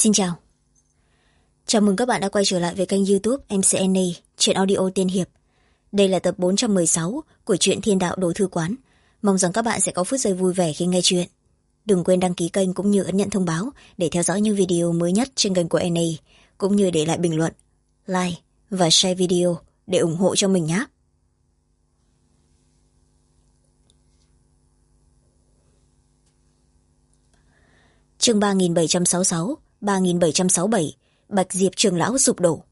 Xin chào. Chào mừng các bạn đã quay trở lại với kênh YouTube MCNA, truyện audio tiên hiệp. Đây là tập 416 của truyện Thiên Đạo Đồ Thư Quán. Mong rằng các bạn sẽ có phút giây vui vẻ khi nghe chuyện. Đừng quên đăng ký kênh cũng như ấn nhận thông báo để theo dõi những video mới nhất trên kênh của NA, cũng như để lại bình luận, like và share video để ủng hộ cho mình nhé. Chương 3766, 3767, Bạch Diệp Trường Lão sụp đổ.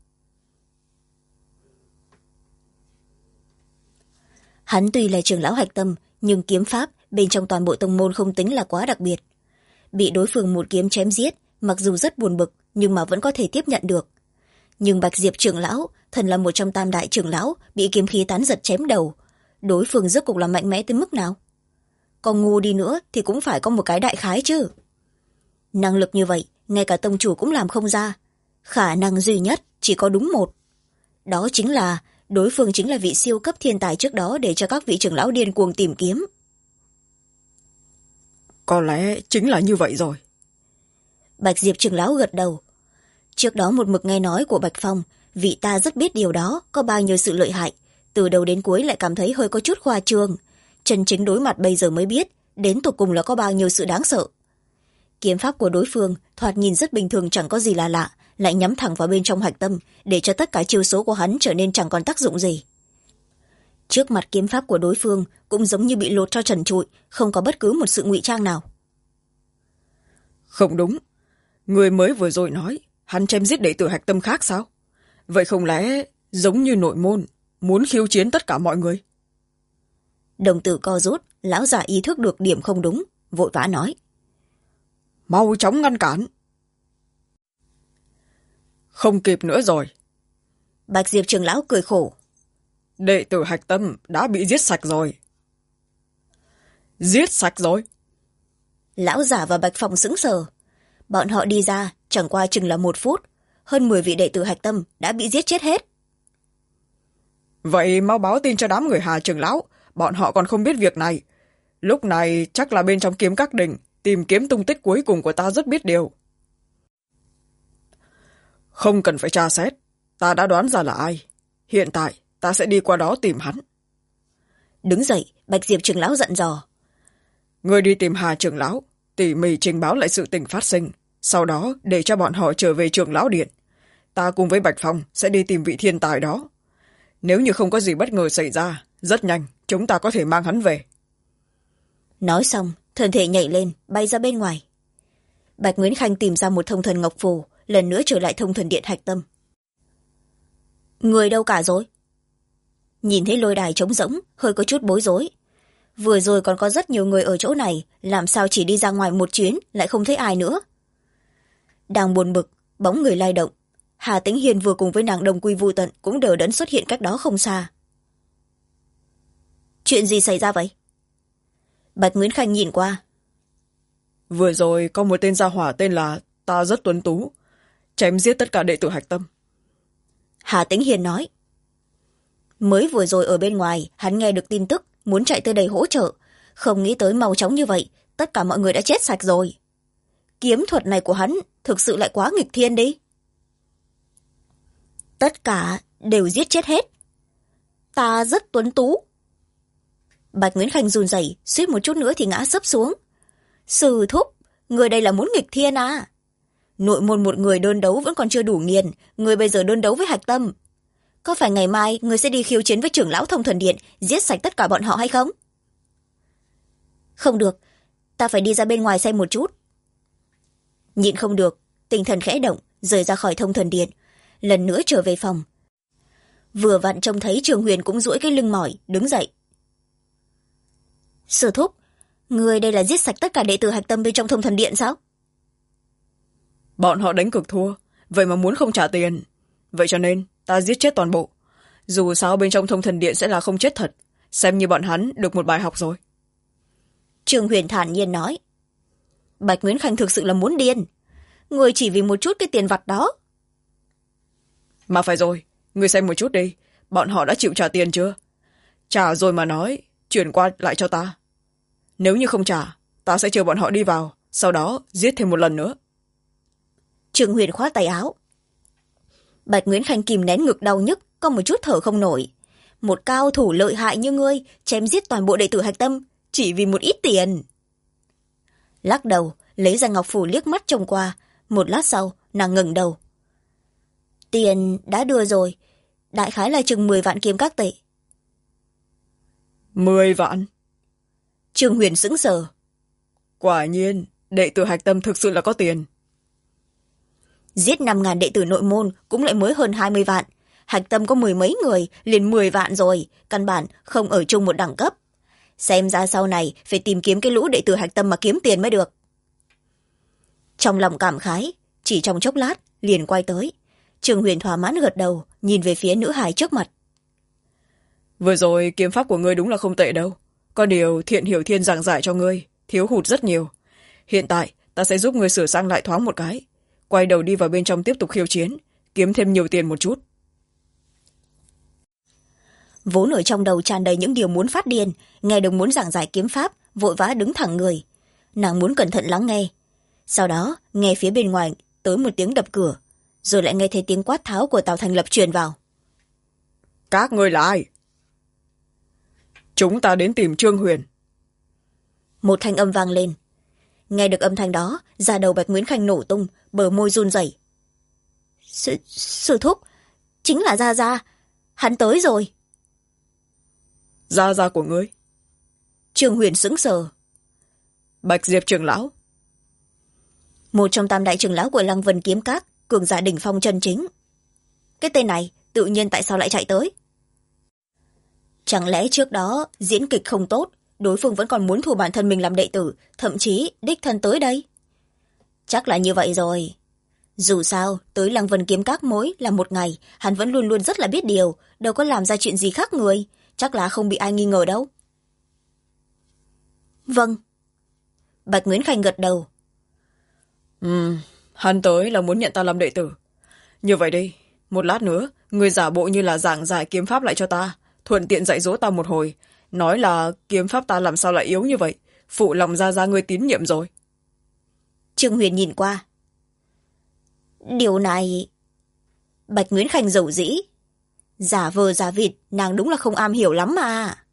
Hắn tuy là trường lão hạch tâm, nhưng kiếm pháp bên trong toàn bộ tông môn không tính là quá đặc biệt. Bị đối phương một kiếm chém giết, mặc dù rất buồn bực, nhưng mà vẫn có thể tiếp nhận được. Nhưng Bạch Diệp Trường Lão, thần là một trong tam đại trưởng lão, bị kiếm khí tán giật chém đầu. Đối phương rốt cục là mạnh mẽ tới mức nào? Còn ngu đi nữa thì cũng phải có một cái đại khái chứ. Năng lực như vậy, ngay cả tông chủ cũng làm không ra. Khả năng duy nhất chỉ có đúng một. Đó chính là đối phương chính là vị siêu cấp thiên tài trước đó để cho các vị trưởng lão điên cuồng tìm kiếm. Có lẽ chính là như vậy rồi. Bạch Diệp trưởng lão gật đầu. Trước đó một mực nghe nói của Bạch Phong, vị ta rất biết điều đó có bao nhiêu sự lợi hại. Từ đầu đến cuối lại cảm thấy hơi có chút khoa trương. Chân chính đối mặt bây giờ mới biết, đến tột cùng là có bao nhiêu sự đáng sợ. Kiếm pháp của đối phương thoạt nhìn rất bình thường, chẳng có gì là lạ, lại nhắm thẳng vào bên trong hạch tâm, để cho tất cả chiêu số của hắn trở nên chẳng còn tác dụng gì. Trước mặt kiếm pháp của đối phương cũng giống như bị lột cho trần trụi, không có bất cứ một sự ngụy trang nào. Không đúng, người mới vừa rồi nói hắn chém giết đệ tử hạch tâm khác sao? Vậy không lẽ giống như nội môn, muốn khiêu chiến tất cả mọi người? Đồng tử co rút, lão già ý thức được điểm không đúng, vội vã nói: Mau chóng ngăn cản. Không kịp nữa rồi. Bạch Diệp trưởng lão cười khổ: Đệ tử hạch tâm đã bị giết sạch rồi. Giết sạch rồi? Lão giả và Bạch Phong sững sờ. Bọn họ đi ra chẳng qua chừng là 1 phút, hơn 10 vị đệ tử hạch tâm đã bị giết chết hết. Vậy mau báo tin cho đám người Hà trưởng lão, bọn họ còn không biết việc này. Lúc này chắc là bên trong kiếm các đình tìm kiếm tung tích cuối cùng của ta rất biết điều. Không cần phải tra xét, ta đã đoán ra là ai. Hiện tại ta sẽ đi qua đó tìm hắn. Đứng dậy, Bạch Diệp trưởng lão dặn dò: Người đi tìm Hà trưởng lão, tỉ mỉ trình báo lại sự tình phát sinh, sau đó để cho bọn họ trở về trưởng lão điện. Ta cùng với Bạch Phong sẽ đi tìm vị thiên tài đó. Nếu như không có gì bất ngờ xảy ra, rất nhanh chúng ta có thể mang hắn về. Nói xong, thân thể nhảy lên, bay ra bên ngoài. Bạch Nguyễn Khanh tìm ra một thông thần ngọc phù, lần nữa trở lại thông thần điện hạch tâm. Người đâu cả rồi? Nhìn thấy lôi đài trống rỗng, hơi có chút bối rối. Vừa rồi còn có rất nhiều người ở chỗ này, làm sao chỉ đi ra ngoài một chuyến lại không thấy ai nữa? Đang buồn bực, bóng người lay động. Hà Tĩnh Hiền vừa cùng với nàng đồng quy vu tận cũng đờ đẫn xuất hiện cách đó không xa. Chuyện gì xảy ra vậy? Bạch Nguyễn Khanh nhìn qua. Vừa rồi có một tên gia hỏa tên là Ta Rất Tuấn Tú, chém giết tất cả đệ tử hạch tâm. Hà Tĩnh Hiền nói. Mới vừa rồi ở bên ngoài, hắn nghe được tin tức, muốn chạy tới đây hỗ trợ. Không nghĩ tới mau chóng như vậy, tất cả mọi người đã chết sạch rồi. Kiếm thuật này của hắn thực sự lại quá nghịch thiên đi. Tất cả đều giết chết hết. Ta rất tuấn tú. Bạch Nguyễn Khanh run rẩy, suýt một chút nữa thì ngã sấp xuống. Sư thúc, người đây là muốn nghịch thiên à? Nội môn một người đơn đấu vẫn còn chưa đủ nghiền, người bây giờ đơn đấu với hạch tâm. Có phải ngày mai người sẽ đi khiêu chiến với trưởng lão thông thần điện, giết sạch tất cả bọn họ hay không? Không được, ta phải đi ra bên ngoài xem một chút. Nhịn không được, tinh thần khẽ động, rời ra khỏi thông thần điện, lần nữa trở về phòng. Vừa vặn trông thấy Trường Huyền cũng duỗi cái lưng mỏi, đứng dậy. Sư thúc, người đây là giết sạch tất cả đệ tử hạch tâm bên trong thông thần điện sao? Bọn họ đánh cực thua, vậy mà muốn không trả tiền. Vậy cho nên ta giết chết toàn bộ. Dù sao bên trong thông thần điện sẽ là không chết thật, xem như bọn hắn được một bài học rồi. Trường Huyền thản nhiên nói. Bạch Nguyễn Khanh thực sự là muốn điên. Người chỉ vì một chút cái tiền vặt đó. Mà phải rồi, người xem một chút đi, bọn họ đã chịu trả tiền chưa? Trả rồi mà nói, chuyển qua lại cho ta. Nếu như không trả, ta sẽ chờ bọn họ đi vào, sau đó giết thêm một lần nữa. Trương Huyền khoát tay áo. Bạch Nguyễn Khanh kìm nén ngực đau nhức, có một chút thở không nổi. Một cao thủ lợi hại như ngươi chém giết toàn bộ đệ tử Hạch Tâm chỉ vì một ít tiền. Lắc đầu, lấy ra ngọc phù liếc mắt trông qua. Một lát sau, nàng ngẩng đầu. Tiền đã đưa rồi, đại khái là chừng 10 vạn kiếm các tệ. 10 vạn? Trương Huyền sững sờ. Quả nhiên, đệ tử Hạch Tâm thực sự là có tiền. Giết 5.000 đệ tử nội môn cũng lại mới hơn 20 vạn. Hạch Tâm có 10 mấy người, liền 10 vạn rồi, căn bản không ở chung một đẳng cấp. Xem ra sau này phải tìm kiếm cái lũ đệ tử Hạch Tâm mà kiếm tiền mới được. Trong lòng cảm khái, chỉ trong chốc lát, liền quay tới. Trương Huyền thỏa mãn gật đầu, nhìn về phía nữ hài trước mặt. Vừa rồi kiếm pháp của ngươi đúng là không tệ đâu. Có điều Thiện Hiểu Thiên giảng giải cho ngươi, thiếu hụt rất nhiều. Hiện tại, ta sẽ giúp ngươi sửa sang lại thoáng một cái. Quay đầu đi vào bên trong tiếp tục khiêu chiến, kiếm thêm nhiều tiền một chút. Vốn ở trong đầu tràn đầy những điều muốn phát điên, nghe được muốn giảng giải kiếm pháp, vội vã đứng thẳng người. Nàng muốn cẩn thận lắng nghe. Sau đó, nghe phía bên ngoài tới một tiếng đập cửa, rồi lại nghe thấy tiếng quát tháo của Tào Thành Lập truyền vào. Các ngươi là ai? Chúng ta đến tìm Trương Huyền. Một thanh âm vang lên. Nghe được âm thanh đó, da đầu Bạch Nguyễn Khanh nổ tung, bờ môi run rẩy. Sư thúc, chính là Gia Gia, hắn tới rồi. Gia Gia của ngươi? Trương Huyền sững sờ. Bạch Diệp trưởng lão. Một trong tam đại trưởng lão của Lăng Vân Kiếm Các, cường giả đỉnh phong chân chính. Cái tên này tự nhiên tại sao lại chạy tới? Chẳng lẽ trước đó diễn kịch không tốt, đối phương vẫn còn muốn thu bản thân mình làm đệ tử, thậm chí đích thân tới đây? Chắc là như vậy rồi. Dù sao, tới Lăng Vân Kiếm Các mối là một ngày, hắn vẫn luôn luôn rất là biết điều, đâu có làm ra chuyện gì khác người, chắc là không bị ai nghi ngờ đâu. Vâng. Bạch Nguyễn Khanh gật đầu. Hắn tới là muốn nhận ta làm đệ tử. Như vậy đi, một lát nữa, người giả bộ như là giảng giải kiếm pháp lại cho ta, thuận tiện dạy dỗ ta một hồi, nói là kiếm pháp ta làm sao lại yếu như vậy, phụ lòng Gia Gia ngươi tín nhiệm rồi. Trương Huyền nhìn qua. Điều này... Bạch Nguyễn Khanh dầu dĩ. Giả vờ giả vịt, nàng đúng là không am hiểu lắm mà.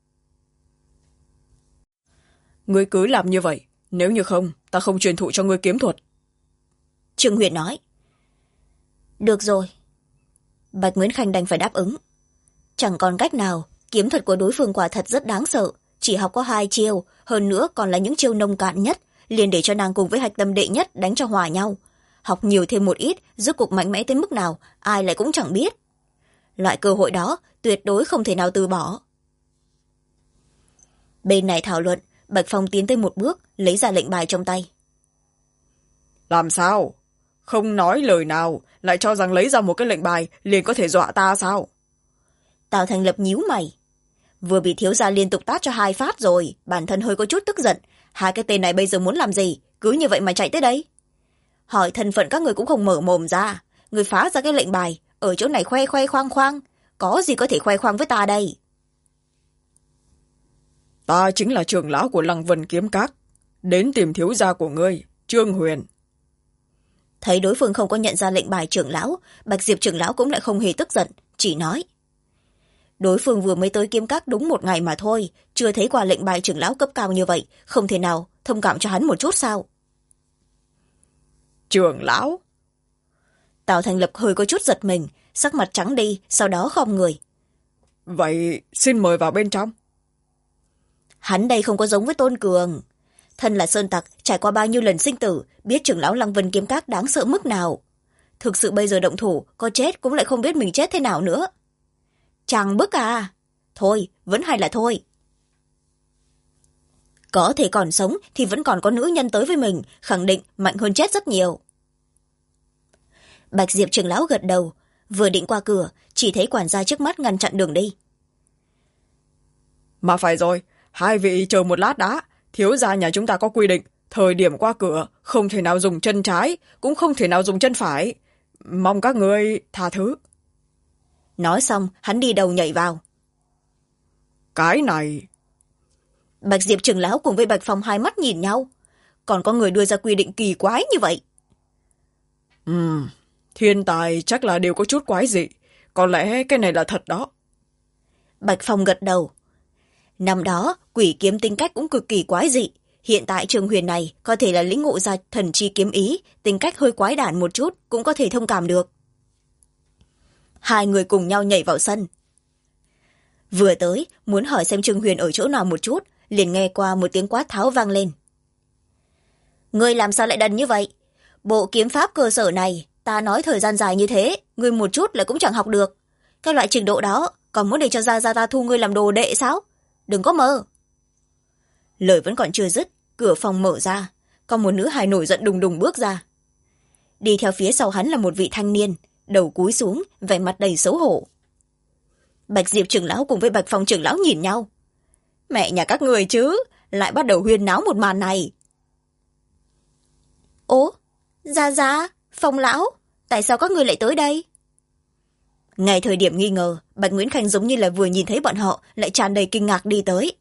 Ngươi cứ làm như vậy, nếu như không, ta không truyền thụ cho ngươi kiếm thuật. Trương Huyền nói. Được rồi. Bạch Nguyễn Khanh đành phải đáp ứng. Chẳng còn cách nào, kiếm thuật của đối phương quả thật rất đáng sợ, chỉ học có 2 chiêu, hơn nữa còn là những chiêu nông cạn nhất, liền để cho nàng cùng với Hạch Tâm đệ nhất đánh cho hòa nhau. Học nhiều thêm một ít, rốt cuộc mạnh mẽ tới mức nào, ai lại cũng chẳng biết. Loại cơ hội đó tuyệt đối không thể nào từ bỏ. Bên này thảo luận, Bạch Phong tiến tới một bước, lấy ra lệnh bài trong tay. Làm sao? Không nói lời nào, lại cho rằng lấy ra một cái lệnh bài liền có thể dọa ta sao? Tào Thành Lập nhíu mày. Vừa bị thiếu gia liên tục tát cho 2 phát rồi, bản thân hơi có chút tức giận. 2 cái tên này bây giờ muốn làm gì, cứ như vậy mà chạy tới đây. Hỏi thân phận các người cũng không mở mồm ra. Người phá ra cái lệnh bài, ở chỗ này khoe khoe khoang khoang. Có gì có thể khoe khoang với ta đây? Ta chính là trưởng lão của Lăng Vân Kiếm Các, đến tìm thiếu gia của ngươi, Trương Huyền. Thấy đối phương không có nhận ra lệnh bài trưởng lão, Bạch Diệp trưởng lão cũng lại không hề tức giận, chỉ nói. Đối phương vừa mới tới Kiếm Các đúng 1 ngày mà thôi, chưa thấy qua lệnh bài trưởng lão cấp cao như vậy, không thể nào thông cảm cho hắn một chút sao? Trưởng lão? Tào Thành Lập hơi có chút giật mình, sắc mặt trắng đi, sau đó khom người. Vậy xin mời vào bên trong. Hắn đây không có giống với Tôn Cường. Thân là sơn tặc, trải qua bao nhiêu lần sinh tử, biết trưởng lão Lăng Vân Kiếm Các đáng sợ mức nào. Thực sự bây giờ động thủ, có chết cũng lại không biết mình chết thế nào nữa. Chàng bức à? Thôi, vẫn hay là thôi. Có thể còn sống thì vẫn còn có nữ nhân tới với mình, khẳng định mạnh hơn chết rất nhiều. Bạch Diệp trưởng lão gật đầu, vừa định qua cửa, chỉ thấy quản gia trước mắt ngăn chặn đường đi. Mà phải rồi, 2 vị chờ một lát đã. Thiếu gia nhà chúng ta có quy định, thời điểm qua cửa không thể nào dùng chân trái, cũng không thể nào dùng chân phải. Mong các ngươi tha thứ. Nói xong, hắn đi đầu nhảy vào. Cái này... Bạch Diệp trưởng lão cùng với Bạch Phong hai mắt nhìn nhau. Còn có người đưa ra quy định kỳ quái như vậy. Thiên tài chắc là đều có chút quái dị. Có lẽ cái này là thật đó. Bạch Phong gật đầu. Năm đó, quỷ kiếm tính cách cũng cực kỳ quái dị. Hiện tại Trường Huyền này có thể là lĩnh ngộ ra thần chi kiếm ý, tính cách hơi quái đản một chút, cũng có thể thông cảm được. Hai người cùng nhau nhảy vào sân. Vừa tới, muốn hỏi xem Trường Huyền ở chỗ nào một chút, liền nghe qua một tiếng quát tháo vang lên. Ngươi làm sao lại đần như vậy? Bộ kiếm pháp cơ sở này, ta nói thời gian dài như thế, ngươi một chút lại cũng chẳng học được. Cái loại trình độ đó, còn muốn để cho Gia ta thu ngươi làm đồ đệ sao? Đừng có mơ. Lời vẫn còn chưa dứt, cửa phòng mở ra, có một nữ hài nổi giận đùng đùng bước ra. Đi theo phía sau hắn là một vị thanh niên, đầu cúi xuống, vẻ mặt đầy xấu hổ. Bạch Diệp trưởng lão cùng với Bạch Phong trưởng lão nhìn nhau. Mẹ nhà các người chứ, lại bắt đầu huyên náo một màn này. Ố, Gia, Phong lão, tại sao các người lại tới đây? Ngay thời điểm nghi ngờ, Bạch Nguyễn Khanh giống như là vừa nhìn thấy bọn họ, lại tràn đầy kinh ngạc đi tới.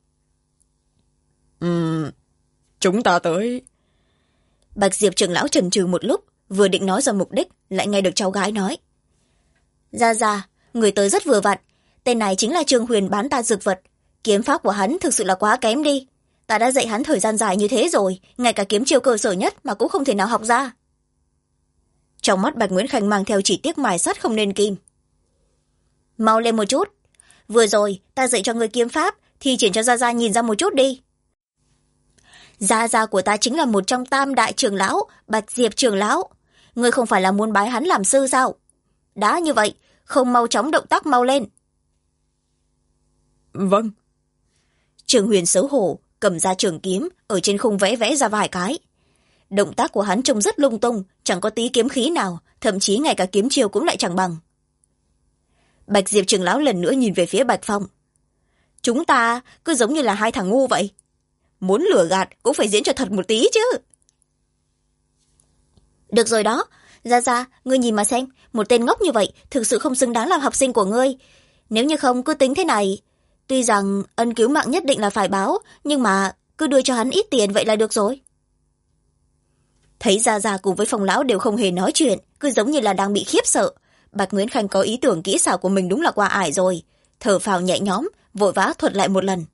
Chúng ta tới. Bạch Diệp trưởng lão chần chừ một lúc, vừa định nói ra mục đích, lại nghe được cháu gái nói. Gia, người tới rất vừa vặn. Tên này chính là Trường Huyền bán ta dược vật. Kiếm pháp của hắn thực sự là quá kém đi. Ta đã dạy hắn thời gian dài như thế rồi, ngay cả kiếm chiêu cơ sở nhất mà cũng không thể nào học ra. Trong mắt Bạch Nguyễn Khanh mang theo chỉ tiếc mài sắt không nên kim. Mau lên một chút. Vừa rồi, ta dạy cho người kiếm pháp, thì triển cho Gia nhìn ra một chút đi. Gia của ta chính là một trong tam đại trưởng lão, Bạch Diệp trưởng lão. Ngươi không phải là muốn bái hắn làm sư sao? Đã như vậy, không mau chóng động tác mau lên. Vâng. Trường Huyền xấu hổ, cầm ra trường kiếm, ở trên khung vẽ ra vài cái. Động tác của hắn trông rất lung tung, chẳng có tí kiếm khí nào, thậm chí ngay cả kiếm chiêu cũng lại chẳng bằng. Bạch Diệp trưởng lão lần nữa nhìn về phía Bạch Phong. Chúng ta cứ giống như là hai thằng ngu vậy. Muốn lừa gạt cũng phải diễn cho thật một tí chứ. Được rồi đó, Gia, ngươi nhìn mà xem, một tên ngốc như vậy thực sự không xứng đáng làm học sinh của ngươi. Nếu như không cứ tính thế này, tuy rằng ân cứu mạng nhất định là phải báo, nhưng mà cứ đưa cho hắn ít tiền vậy là được rồi. Thấy Gia cùng với Phong lão đều không hề nói chuyện, cứ giống như là đang bị khiếp sợ. Bạch Nguyễn Khanh có ý tưởng kỹ xảo của mình đúng là qua ải rồi. Thở phào nhẹ nhõm, vội vã thuật lại một lần.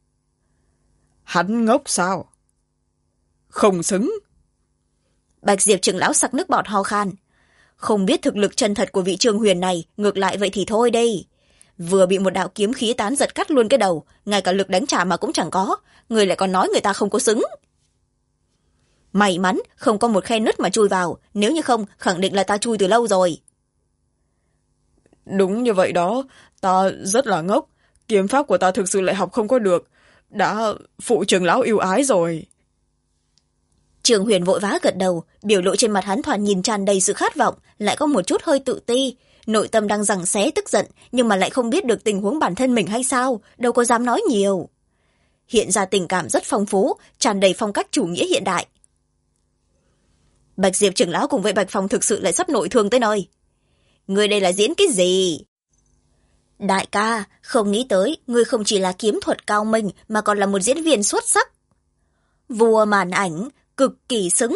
Hắn ngốc sao? Không xứng. Bạch Diệp trưởng lão sặc nước bọt ho khan. Không biết thực lực chân thật của vị Trường Huyền này, ngược lại vậy thì thôi đây. Vừa bị một đạo kiếm khí tán giật cắt luôn cái đầu, ngay cả lực đánh trả mà cũng chẳng có, người lại còn nói người ta không có xứng. May mắn không có một khe nứt mà chui vào, nếu như không khẳng định là ta chui từ lâu rồi. Đúng như vậy đó, ta rất là ngốc. Kiếm pháp của ta thực sự lại học không có được. Đã phụ trưởng lão yêu ái rồi. Trường Huyền vội vã gật đầu, biểu lộ trên mặt hắn thoạt nhìn tràn đầy sự khát vọng, lại có một chút hơi tự ti. Nội tâm đang giằng xé tức giận, nhưng mà lại không biết được tình huống bản thân mình hay sao, đâu có dám nói nhiều. Hiện ra tình cảm rất phong phú, tràn đầy phong cách chủ nghĩa hiện đại. Bạch Diệp trưởng lão cùng với Bạch Phong thực sự lại sắp nội thương tới nơi. Ngươi đây là diễn cái gì? Đại ca, không nghĩ tới, ngươi không chỉ là kiếm thuật cao minh mà còn là một diễn viên xuất sắc. Vua màn ảnh, cực kỳ xứng.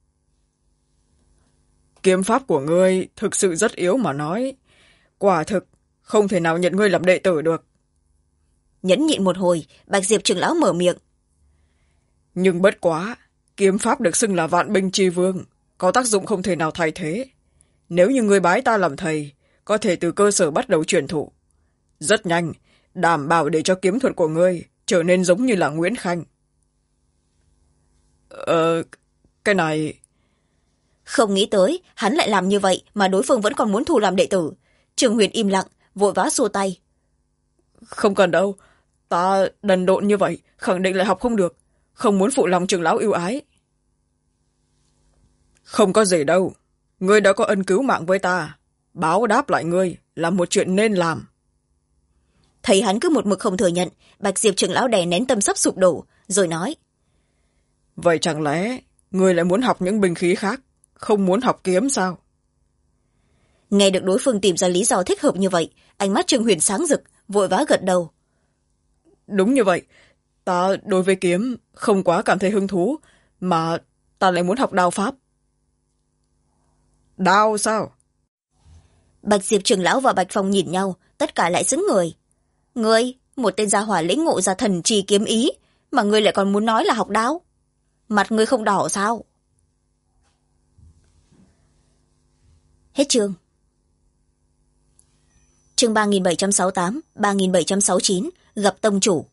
Kiếm pháp của ngươi thực sự rất yếu mà nói. Quả thực, không thể nào nhận ngươi làm đệ tử được. Nhẫn nhịn một hồi, Bạch Diệp trưởng lão mở miệng. Nhưng bất quá, kiếm pháp được xưng là vạn binh chi vương, có tác dụng không thể nào thay thế. Nếu như ngươi bái ta làm thầy, có thể từ cơ sở bắt đầu truyền thụ. Rất nhanh, đảm bảo để cho kiếm thuật của ngươi trở nên giống như là Nguyễn Khanh. Cái này... Không nghĩ tới, hắn lại làm như vậy mà đối phương vẫn còn muốn thu làm đệ tử. Trường Huyền im lặng, vội vã xua tay. Không cần đâu, ta đần độn như vậy, khẳng định lại học không được. Không muốn phụ lòng trưởng lão yêu ái. Không có gì đâu, ngươi đã có ân cứu mạng với ta. Báo đáp lại ngươi là một chuyện nên làm. Thấy hắn cứ một mực không thừa nhận, Bạch Diệp trưởng lão đè nén tâm sắp sụp đổ, rồi nói. Vậy chẳng lẽ ngươi lại muốn học những binh khí khác, không muốn học kiếm sao? Nghe được đối phương tìm ra lý do thích hợp như vậy, ánh mắt Trường Huyền sáng rực, vội vã gật đầu. Đúng như vậy, ta đối với kiếm không quá cảm thấy hứng thú, mà ta lại muốn học đao pháp. Đao sao? Bạch Diệp trưởng lão và Bạch Phong nhìn nhau, tất cả lại sững người. Ngươi, một tên gia hỏa lĩnh ngộ ra thần trì kiếm ý, mà ngươi lại còn muốn nói là học đao? Mặt ngươi không đỏ sao? Hết chương. Chương 3768, 3769, gặp tông chủ.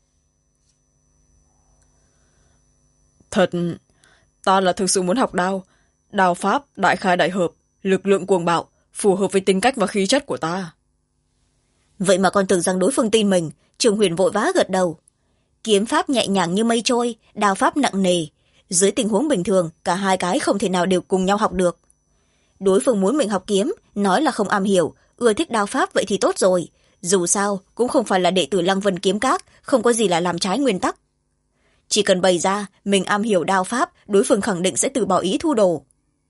Thật, ta là thực sự muốn học đao. Đao pháp đại khai đại hợp, lực lượng cuồng bạo, phù hợp với tính cách và khí chất của ta. Vậy mà còn tưởng rằng đối phương tin mình. Trường Huyền vội vã gật đầu. Kiếm pháp nhẹ nhàng như mây trôi, đao pháp nặng nề. Dưới tình huống bình thường, cả hai cái không thể nào đều cùng nhau học được. Đối phương muốn mình học kiếm, nói là không am hiểu, ưa thích đao pháp vậy thì tốt rồi. Dù sao, cũng không phải là đệ tử Lăng Vân Kiếm Các, không có gì là làm trái nguyên tắc. Chỉ cần bày ra mình am hiểu đao pháp, đối phương khẳng định sẽ từ bỏ ý thu đồ.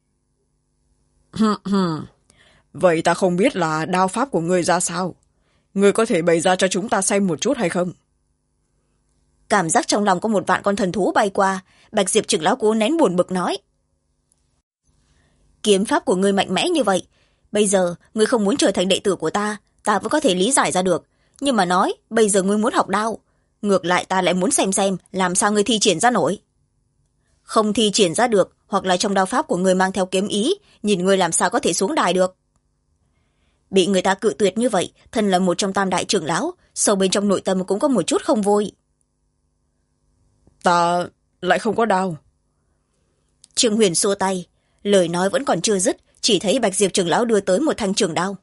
Vậy ta không biết là đao pháp của ngươi ra sao. Ngươi có thể bày ra cho chúng ta xem một chút hay không? Cảm giác trong lòng có một vạn con thần thú bay qua, Bạch Diệp trưởng lão cố nén buồn bực nói. Kiếm pháp của ngươi mạnh mẽ như vậy, bây giờ ngươi không muốn trở thành đệ tử của ta vẫn có thể lý giải ra được. Nhưng mà nói, bây giờ ngươi muốn học đao, ngược lại ta lại muốn xem làm sao ngươi thi triển ra nổi. Không thi triển ra được, hoặc là trong đao pháp của ngươi mang theo kiếm ý, nhìn ngươi làm sao có thể xuống đài được. Bị người ta cự tuyệt như vậy, thân là một trong tam đại trưởng lão, sâu bên trong nội tâm cũng có một chút không vui. Ta lại không có đao. Trương Huyền xua tay, lời nói vẫn còn chưa dứt, chỉ thấy Bạch Diệp trưởng lão đưa tới một thanh trường đao.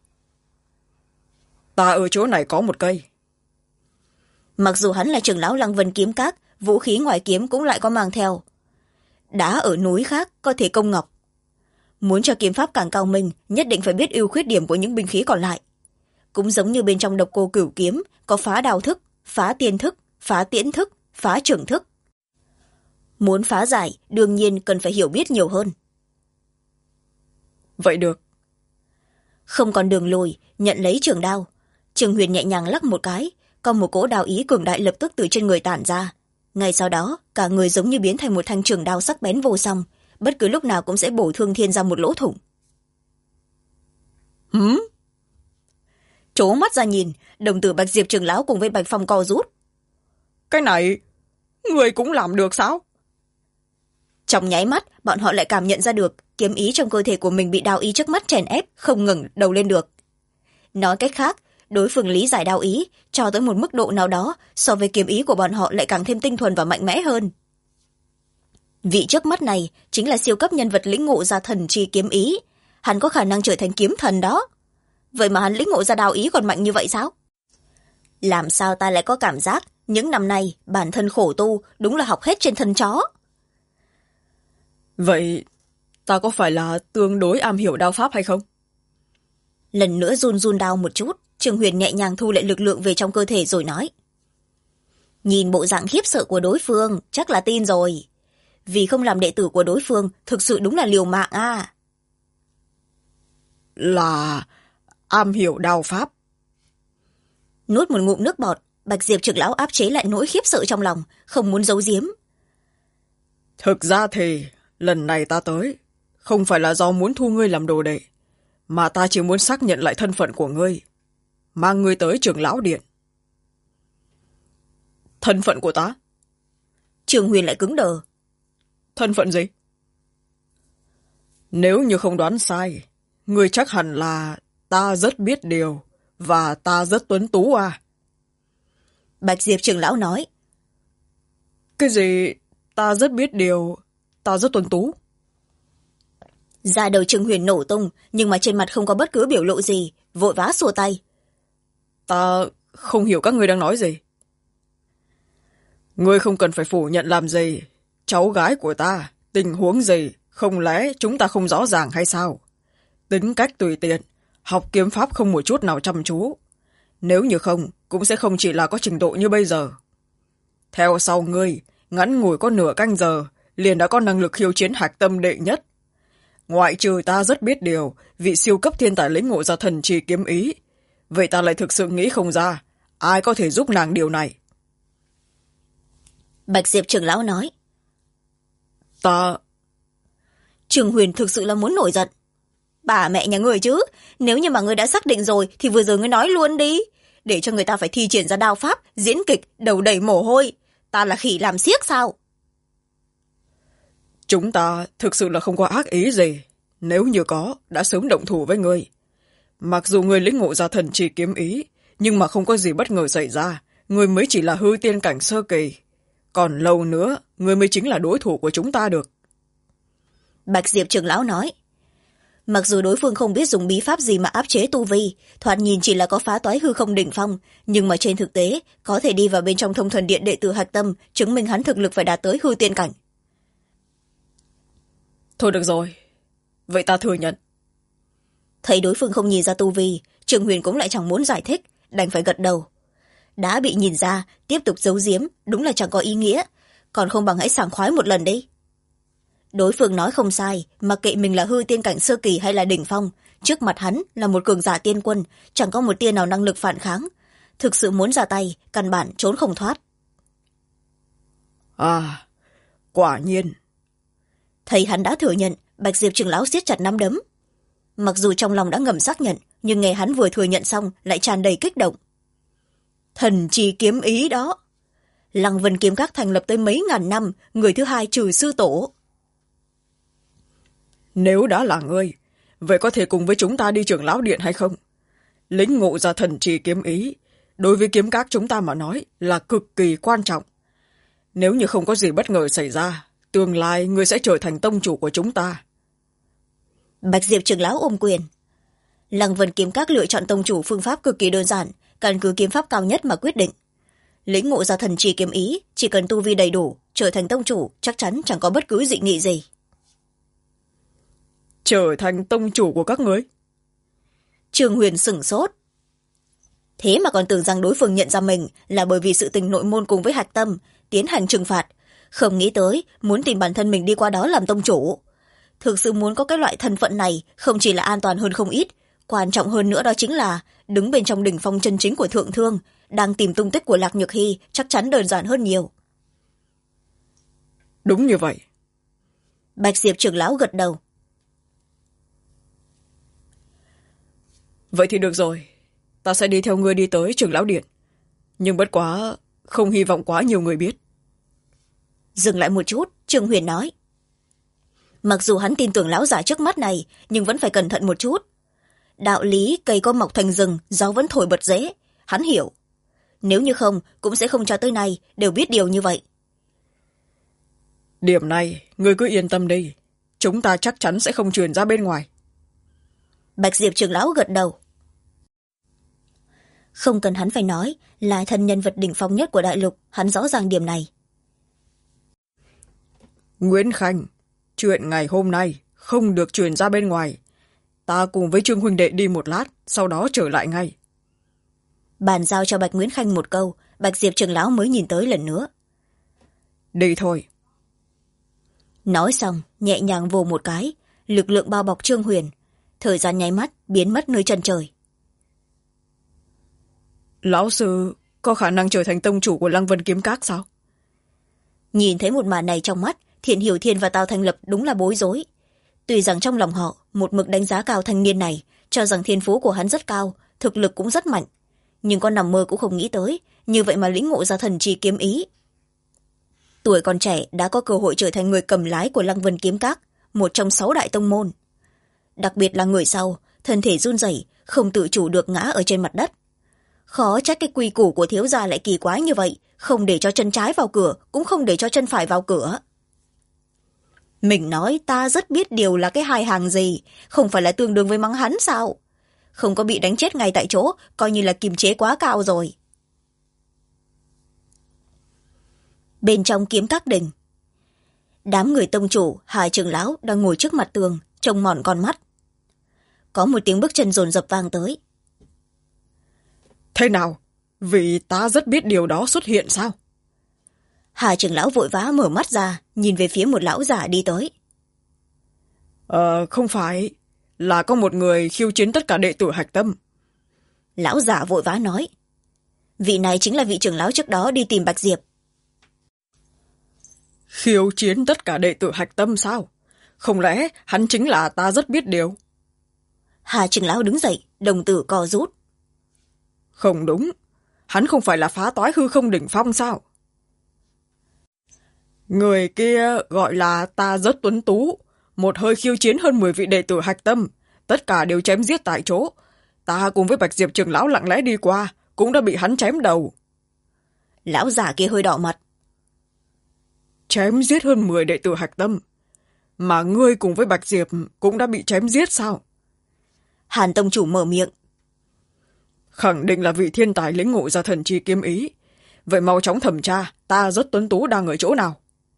Ta ở chỗ này có một cây. Mặc dù hắn là trưởng lão Lăng Vân Kiếm Các, vũ khí ngoài kiếm cũng lại có mang theo. Đá ở núi khác có thể công ngọc. Muốn cho kiếm pháp càng cao minh, nhất định phải biết ưu khuyết điểm của những binh khí còn lại. Cũng giống như bên trong Độc Cô Cửu Kiếm, có phá đao thức, phá tiên thức, phá tiễn thức, phá trưởng thức. Muốn phá giải, đương nhiên cần phải hiểu biết nhiều hơn. Vậy được. Không còn đường lùi, nhận lấy trường đao. Trường Huyền nhẹ nhàng lắc một cái, có một cỗ đao ý cường đại lập tức từ trên người tản ra. Ngay sau đó, cả người giống như biến thành một thanh trường đao sắc bén vô song, bất cứ lúc nào cũng sẽ bổ thương thiên ra một lỗ thủng. Trố mắt ra nhìn, đồng tử Bạch Diệp trưởng lão cùng với Bạch Phong co rút. Cái này, người cũng làm được sao? Trong nháy mắt, bọn họ lại cảm nhận ra được kiếm ý trong cơ thể của mình bị đao ý trước mắt chèn ép, không ngừng đầu lên được. Nói cách khác, đối phương lý giải đao ý cho tới một mức độ nào đó, so với kiếm ý của bọn họ lại càng thêm tinh thuần và mạnh mẽ hơn. Vị trước mắt này chính là siêu cấp nhân vật lĩnh ngộ ra thần chi kiếm ý, hắn có khả năng trở thành kiếm thần đó. Vậy mà hắn lĩnh ngộ ra đao ý còn mạnh như vậy sao? Làm sao ta lại có cảm giác những năm nay bản thân khổ tu đúng là học hết trên thân chó. Vậy ta có phải là tương đối am hiểu đao pháp hay không? Lần nữa run run đao một chút, Trường Huyền nhẹ nhàng thu lại lực lượng về trong cơ thể rồi nói. Nhìn bộ dạng khiếp sợ của đối phương, chắc là tin rồi. Vì không làm đệ tử của đối phương, thực sự đúng là liều mạng à. Là am hiểu đao pháp. Nuốt một ngụm nước bọt, Bạch Diệp trưởng lão áp chế lại nỗi khiếp sợ trong lòng, không muốn giấu giếm. Thực ra thì lần này ta tới không phải là do muốn thu ngươi làm đồ đệ, mà ta chỉ muốn xác nhận lại thân phận của ngươi, mang ngươi tới trưởng lão điện. Thân phận của ta? Trường Huyền lại cứng đờ. Thân phận gì? Nếu như không đoán sai, ngươi chắc hẳn là ta rất biết điều và ta rất tuấn tú à? Bạch Diệp trưởng lão nói. Cái gì? Ta rất biết điều, ta rất tuấn tú? Da đầu Trường Huyền nổ tung, nhưng mà trên mặt không có bất cứ biểu lộ gì, vội vã xua tay. Ta không hiểu các ngươi đang nói gì. Ngươi không cần phải phủ nhận làm gì. Cháu gái của ta, tình huống gì, không lẽ chúng ta không rõ ràng hay sao? Tính cách tùy tiện, học kiếm pháp không một chút nào chăm chú. Nếu như không, cũng sẽ không chỉ là có trình độ như bây giờ. Theo sau ngươi, ngắn ngủi có nửa canh giờ, liền đã có năng lực khiêu chiến hạch tâm đệ nhất. Ngoại trừ ta rất biết điều, vị siêu cấp thiên tài lĩnh ngộ ra thần trì kiếm ý. Vậy ta lại thực sự nghĩ không ra, ai có thể giúp nàng điều này? Bạch Diệp trưởng lão nói. Ta... Trường Huyền thực sự là muốn nổi giận. Bà mẹ nhà người chứ, nếu như mà người đã xác định rồi thì vừa rồi người nói luôn đi, để cho người ta phải thi triển ra đao pháp, diễn kịch, đầu đầy mồ hôi. Ta là khỉ làm xiếc sao? Chúng ta thực sự là không có ác ý gì. Nếu như có, đã sớm động thủ với ngươi. Mặc dù ngươi lĩnh ngộ ra thần trì kiếm ý, nhưng mà không có gì bất ngờ xảy ra. Ngươi mới chỉ là hư tiên cảnh sơ kỳ. Còn lâu nữa, ngươi mới chính là đối thủ của chúng ta được. Bạch Diệp trưởng lão nói. Mặc dù đối phương không biết dùng bí pháp gì mà áp chế tu vi, thoạt nhìn chỉ là có phá toái hư không đỉnh phong, nhưng mà trên thực tế có thể đi vào bên trong thông thần điện đệ tử hạch tâm, chứng minh hắn thực lực phải đạt tới hư tiên cảnh. Thôi được rồi, vậy ta thừa nhận. Thấy đối phương không nhìn ra tu vi, Trường Huyền cũng lại chẳng muốn giải thích, đành phải gật đầu. Đã bị nhìn ra, tiếp tục giấu giếm đúng là chẳng có ý nghĩa, còn không bằng hãy sảng khoái một lần đi. Đối phương nói không sai, mặc kệ mình là hư tiên cảnh sơ kỳ hay là đỉnh phong, trước mặt hắn là một cường giả tiên quân, chẳng có một tia nào năng lực phản kháng. Thực sự muốn ra tay, căn bản trốn không thoát. À, quả nhiên. Thấy hắn đã thừa nhận, Bạch Diệp trưởng lão siết chặt nắm đấm. Mặc dù trong lòng đã ngầm xác nhận, nhưng nghe hắn vừa thừa nhận xong lại tràn đầy kích động. Thần chi kiếm ý đó. Lăng Vân kiếm các thành lập tới mấy ngàn năm, người thứ hai trừ sư tổ. Nếu đã là ngươi, vậy có thể cùng với chúng ta đi trưởng lão điện hay không? Lĩnh ngộ ra thần trì kiếm ý, đối với kiếm các chúng ta mà nói là cực kỳ quan trọng. Nếu như không có gì bất ngờ xảy ra, tương lai ngươi sẽ trở thành tông chủ của chúng ta. Bạch Diệp trưởng lão ôm quyền. Lăng Vân kiếm các lựa chọn tông chủ phương pháp cực kỳ đơn giản, căn cứ kiếm pháp cao nhất mà quyết định. Lĩnh ngộ ra thần trì kiếm ý, chỉ cần tu vi đầy đủ, trở thành tông chủ chắc chắn chẳng có bất cứ dị nghị gì. Trở thành tông chủ của các ngươi? Trường Huyền sửng sốt. Thế mà còn tưởng rằng đối phương nhận ra mình là bởi vì sự tình nội môn cùng với hạch tâm, tiến hành trừng phạt. Không nghĩ tới, muốn tìm bản thân mình đi qua đó làm tông chủ. Thực sự muốn có cái loại thân phận này, không chỉ là an toàn hơn không ít, quan trọng hơn nữa đó chính là đứng bên trong đỉnh phong chân chính của thượng thương, đang tìm tung tích của Lạc Nhược Hy chắc chắn đơn giản hơn nhiều. Đúng như vậy. Bạch Diệp trưởng lão gật đầu. Vậy thì được rồi, ta sẽ đi theo ngươi đi tới trưởng lão điện. Nhưng bất quá, không hy vọng quá nhiều người biết. Dừng lại một chút, Trương Huyền nói. Mặc dù hắn tin tưởng lão giả trước mắt này, nhưng vẫn phải cẩn thận một chút. Đạo lý cây có mọc thành rừng, gió vẫn thổi bật rễ, hắn hiểu. Nếu như không, cũng sẽ không cho tới nay đều biết điều như vậy. Điểm này, ngươi cứ yên tâm đi. Chúng ta chắc chắn sẽ không truyền ra bên ngoài. Bạch Diệp trưởng lão gật đầu. Không cần hắn phải nói, là thân nhân vật đỉnh phong nhất của đại lục, hắn rõ ràng điểm này. Nguyễn Khanh, chuyện ngày hôm nay không được truyền ra bên ngoài. Ta cùng với Trương huynh đệ đi một lát, sau đó trở lại ngay. Bàn giao cho Bạch Nguyễn Khanh một câu, Bạch Diệp trưởng lão mới nhìn tới lần nữa. Đi thôi. Nói xong, nhẹ nhàng vồ một cái, lực lượng bao bọc Trương Huyền. Thời gian nháy mắt, biến mất nơi chân trời. Lão sư có khả năng trở thành tông chủ của Lăng Vân kiếm các sao? Nhìn thấy một màn này trong mắt, Thiện Hiểu Thiên và Tào Thanh Lập đúng là bối rối. Tuy rằng trong lòng họ một mực đánh giá cao thanh niên này, cho rằng thiên phú của hắn rất cao, thực lực cũng rất mạnh, nhưng con nằm mơ cũng không nghĩ tới như vậy mà lĩnh ngộ ra thần trì kiếm ý. Tuổi còn trẻ đã có cơ hội trở thành người cầm lái của Lăng Vân kiếm các, một trong 6 đại tông môn. Đặc biệt là người sau, thân thể run rẩy, không tự chủ được ngã ở trên mặt đất. Khó trách cái quy củ của thiếu gia lại kỳ quái như vậy, không để cho chân trái vào cửa, cũng không để cho chân phải vào cửa. Mình nói ta rất biết điều là cái hai hàng gì, không phải là tương đương với mắng hắn sao? Không có bị đánh chết ngay tại chỗ, coi như là kiềm chế quá cao rồi. Bên trong kiếm các đình, đám người tông chủ, Hà trưởng lão đang ngồi trước mặt tường, trông mòn con mắt. Có một tiếng bước chân dồn dập vang tới. Thế nào? Vì ta rất biết điều đó xuất hiện sao? Hà trưởng lão vội vã mở mắt ra, nhìn về phía một lão giả đi tới. Không phải, là có một người khiêu chiến tất cả đệ tử hạch tâm. Lão giả vội vã nói. Vị này chính là vị trưởng lão trước đó đi tìm Bạch Diệp. Khiêu chiến tất cả đệ tử hạch tâm sao? Không lẽ hắn chính là ta rất biết điều? Hà trưởng lão đứng dậy, đồng tử co rút. Không đúng, hắn không phải là phá toái hư không đỉnh phong sao? Người kia gọi là ta rất tuấn tú, một hơi khiêu chiến hơn 10 vị đệ tử hạch tâm, tất cả đều chém giết tại chỗ. Ta cùng với Bạch Diệp trưởng lão lặng lẽ đi qua, cũng đã bị hắn chém đầu. Lão già kia hơi đỏ mặt. Chém giết hơn 10 đệ tử hạch tâm, mà ngươi cùng với Bạch Diệp cũng đã bị chém giết sao? Hàn tông chủ mở miệng. Khẳng định là vị thiên tài lĩnh ngộ ra thần chi kiếm ý. Vậy mau chóng thẩm tra, ta rất tuấn tú đang ở chỗ nào?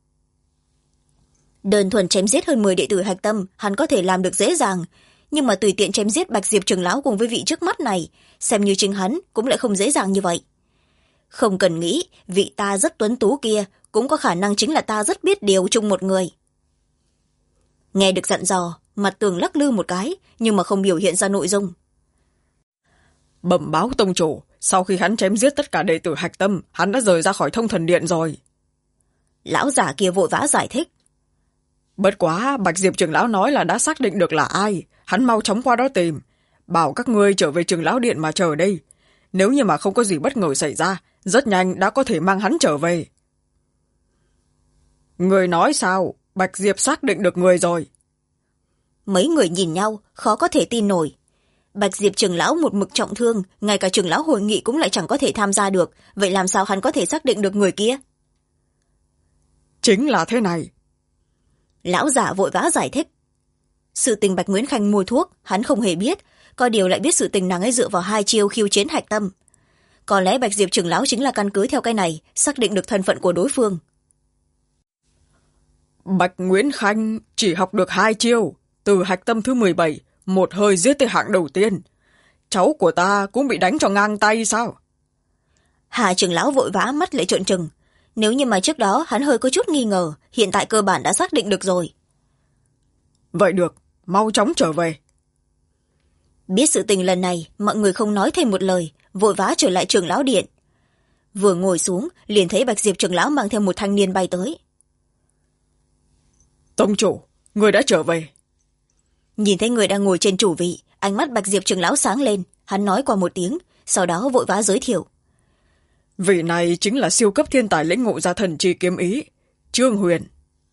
Đơn thuần chém giết hơn 10 đệ tử hạch tâm, hắn có thể làm được dễ dàng. Nhưng mà tùy tiện chém giết Bạch Diệp trưởng lão cùng với vị trước mắt này, xem như chính hắn cũng lại không dễ dàng như vậy. Không cần nghĩ, vị ta rất tuấn tú kia cũng có khả năng chính là ta rất biết điều chung một người. Nghe được dặn dò, mặt Tường lắc lư một cái, nhưng mà không biểu hiện ra nội dung. Bẩm báo tông chủ, sau khi hắn chém giết tất cả đệ tử hạch tâm, hắn đã rời ra khỏi thông thần điện rồi. Lão già kia vội vã giải thích. Bất quá, Bạch Diệp trưởng lão nói là đã xác định được là ai, hắn mau chóng qua đó tìm. Bảo các ngươi trở về trưởng lão điện mà chờ đây. Nếu như mà không có gì bất ngờ xảy ra, rất nhanh đã có thể mang hắn trở về. Người nói sao? Bạch Diệp xác định được người rồi. Mấy người nhìn nhau, khó có thể tin nổi. Bạch Diệp trưởng lão một mực trọng thương, ngay cả trưởng lão hội nghị cũng lại chẳng có thể tham gia được, vậy làm sao hắn có thể xác định được người kia? Chính là thế này. Lão giả vội vã giải thích. Sự tình Bạch Nguyễn Khanh mua thuốc, hắn không hề biết, có điều lại biết sự tình nàng ấy dựa vào 2 chiêu khiêu chiến hạch tâm. Có lẽ Bạch Diệp trưởng lão chính là căn cứ theo cái này, xác định được thân phận của đối phương. Bạch Nguyễn Khanh chỉ học được 2 chiêu, từ hạch tâm thứ 17, một hơi giết tới hạng đầu tiên. Cháu của ta cũng bị đánh cho ngang tay sao? Hà trưởng lão vội vã mắt lại trợn trừng. Nếu như mà trước đó hắn hơi có chút nghi ngờ, hiện tại cơ bản đã xác định được rồi. Vậy được, mau chóng trở về. Biết sự tình lần này, mọi người không nói thêm một lời, vội vã trở lại trưởng lão điện. Vừa ngồi xuống, liền thấy Bạch Diệp trưởng lão mang theo một thanh niên bay tới. Tông chủ, người đã trở về. Nhìn thấy người đang ngồi trên chủ vị, ánh mắt Bạch Diệp trưởng lão sáng lên, hắn nói qua một tiếng, sau đó vội vã giới thiệu. Vị này chính là siêu cấp thiên tài lĩnh ngộ ra thần chi kiếm ý, Trương Huyền.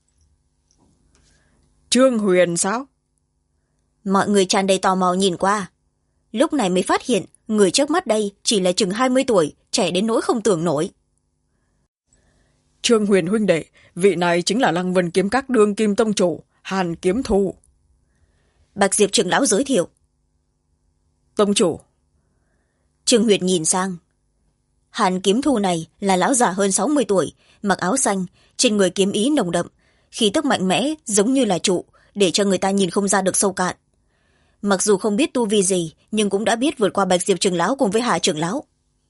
Trương Huyền sao? Mọi người tràn đầy tò mò nhìn qua. Lúc này mới phát hiện, người trước mắt đây chỉ là chừng 20 tuổi, trẻ đến nỗi không tưởng nổi. Trương Huyền huynh đệ, vị này chính là Lăng Vân kiếm các đương kim tông chủ, Hàn Kiếm Thu. Bạch Diệp trưởng lão giới thiệu. Tông chủ. Trương Huyền nhìn sang. Hàn Kiếm Thu này là lão già hơn 60 tuổi, mặc áo xanh, trên người kiếm ý nồng đậm, khí tức mạnh mẽ giống như là trụ, để cho người ta nhìn không ra được sâu cạn. Mặc dù không biết tu vi gì, nhưng cũng đã biết vượt qua Bạch Diệp trưởng lão cùng với Hà trưởng lão.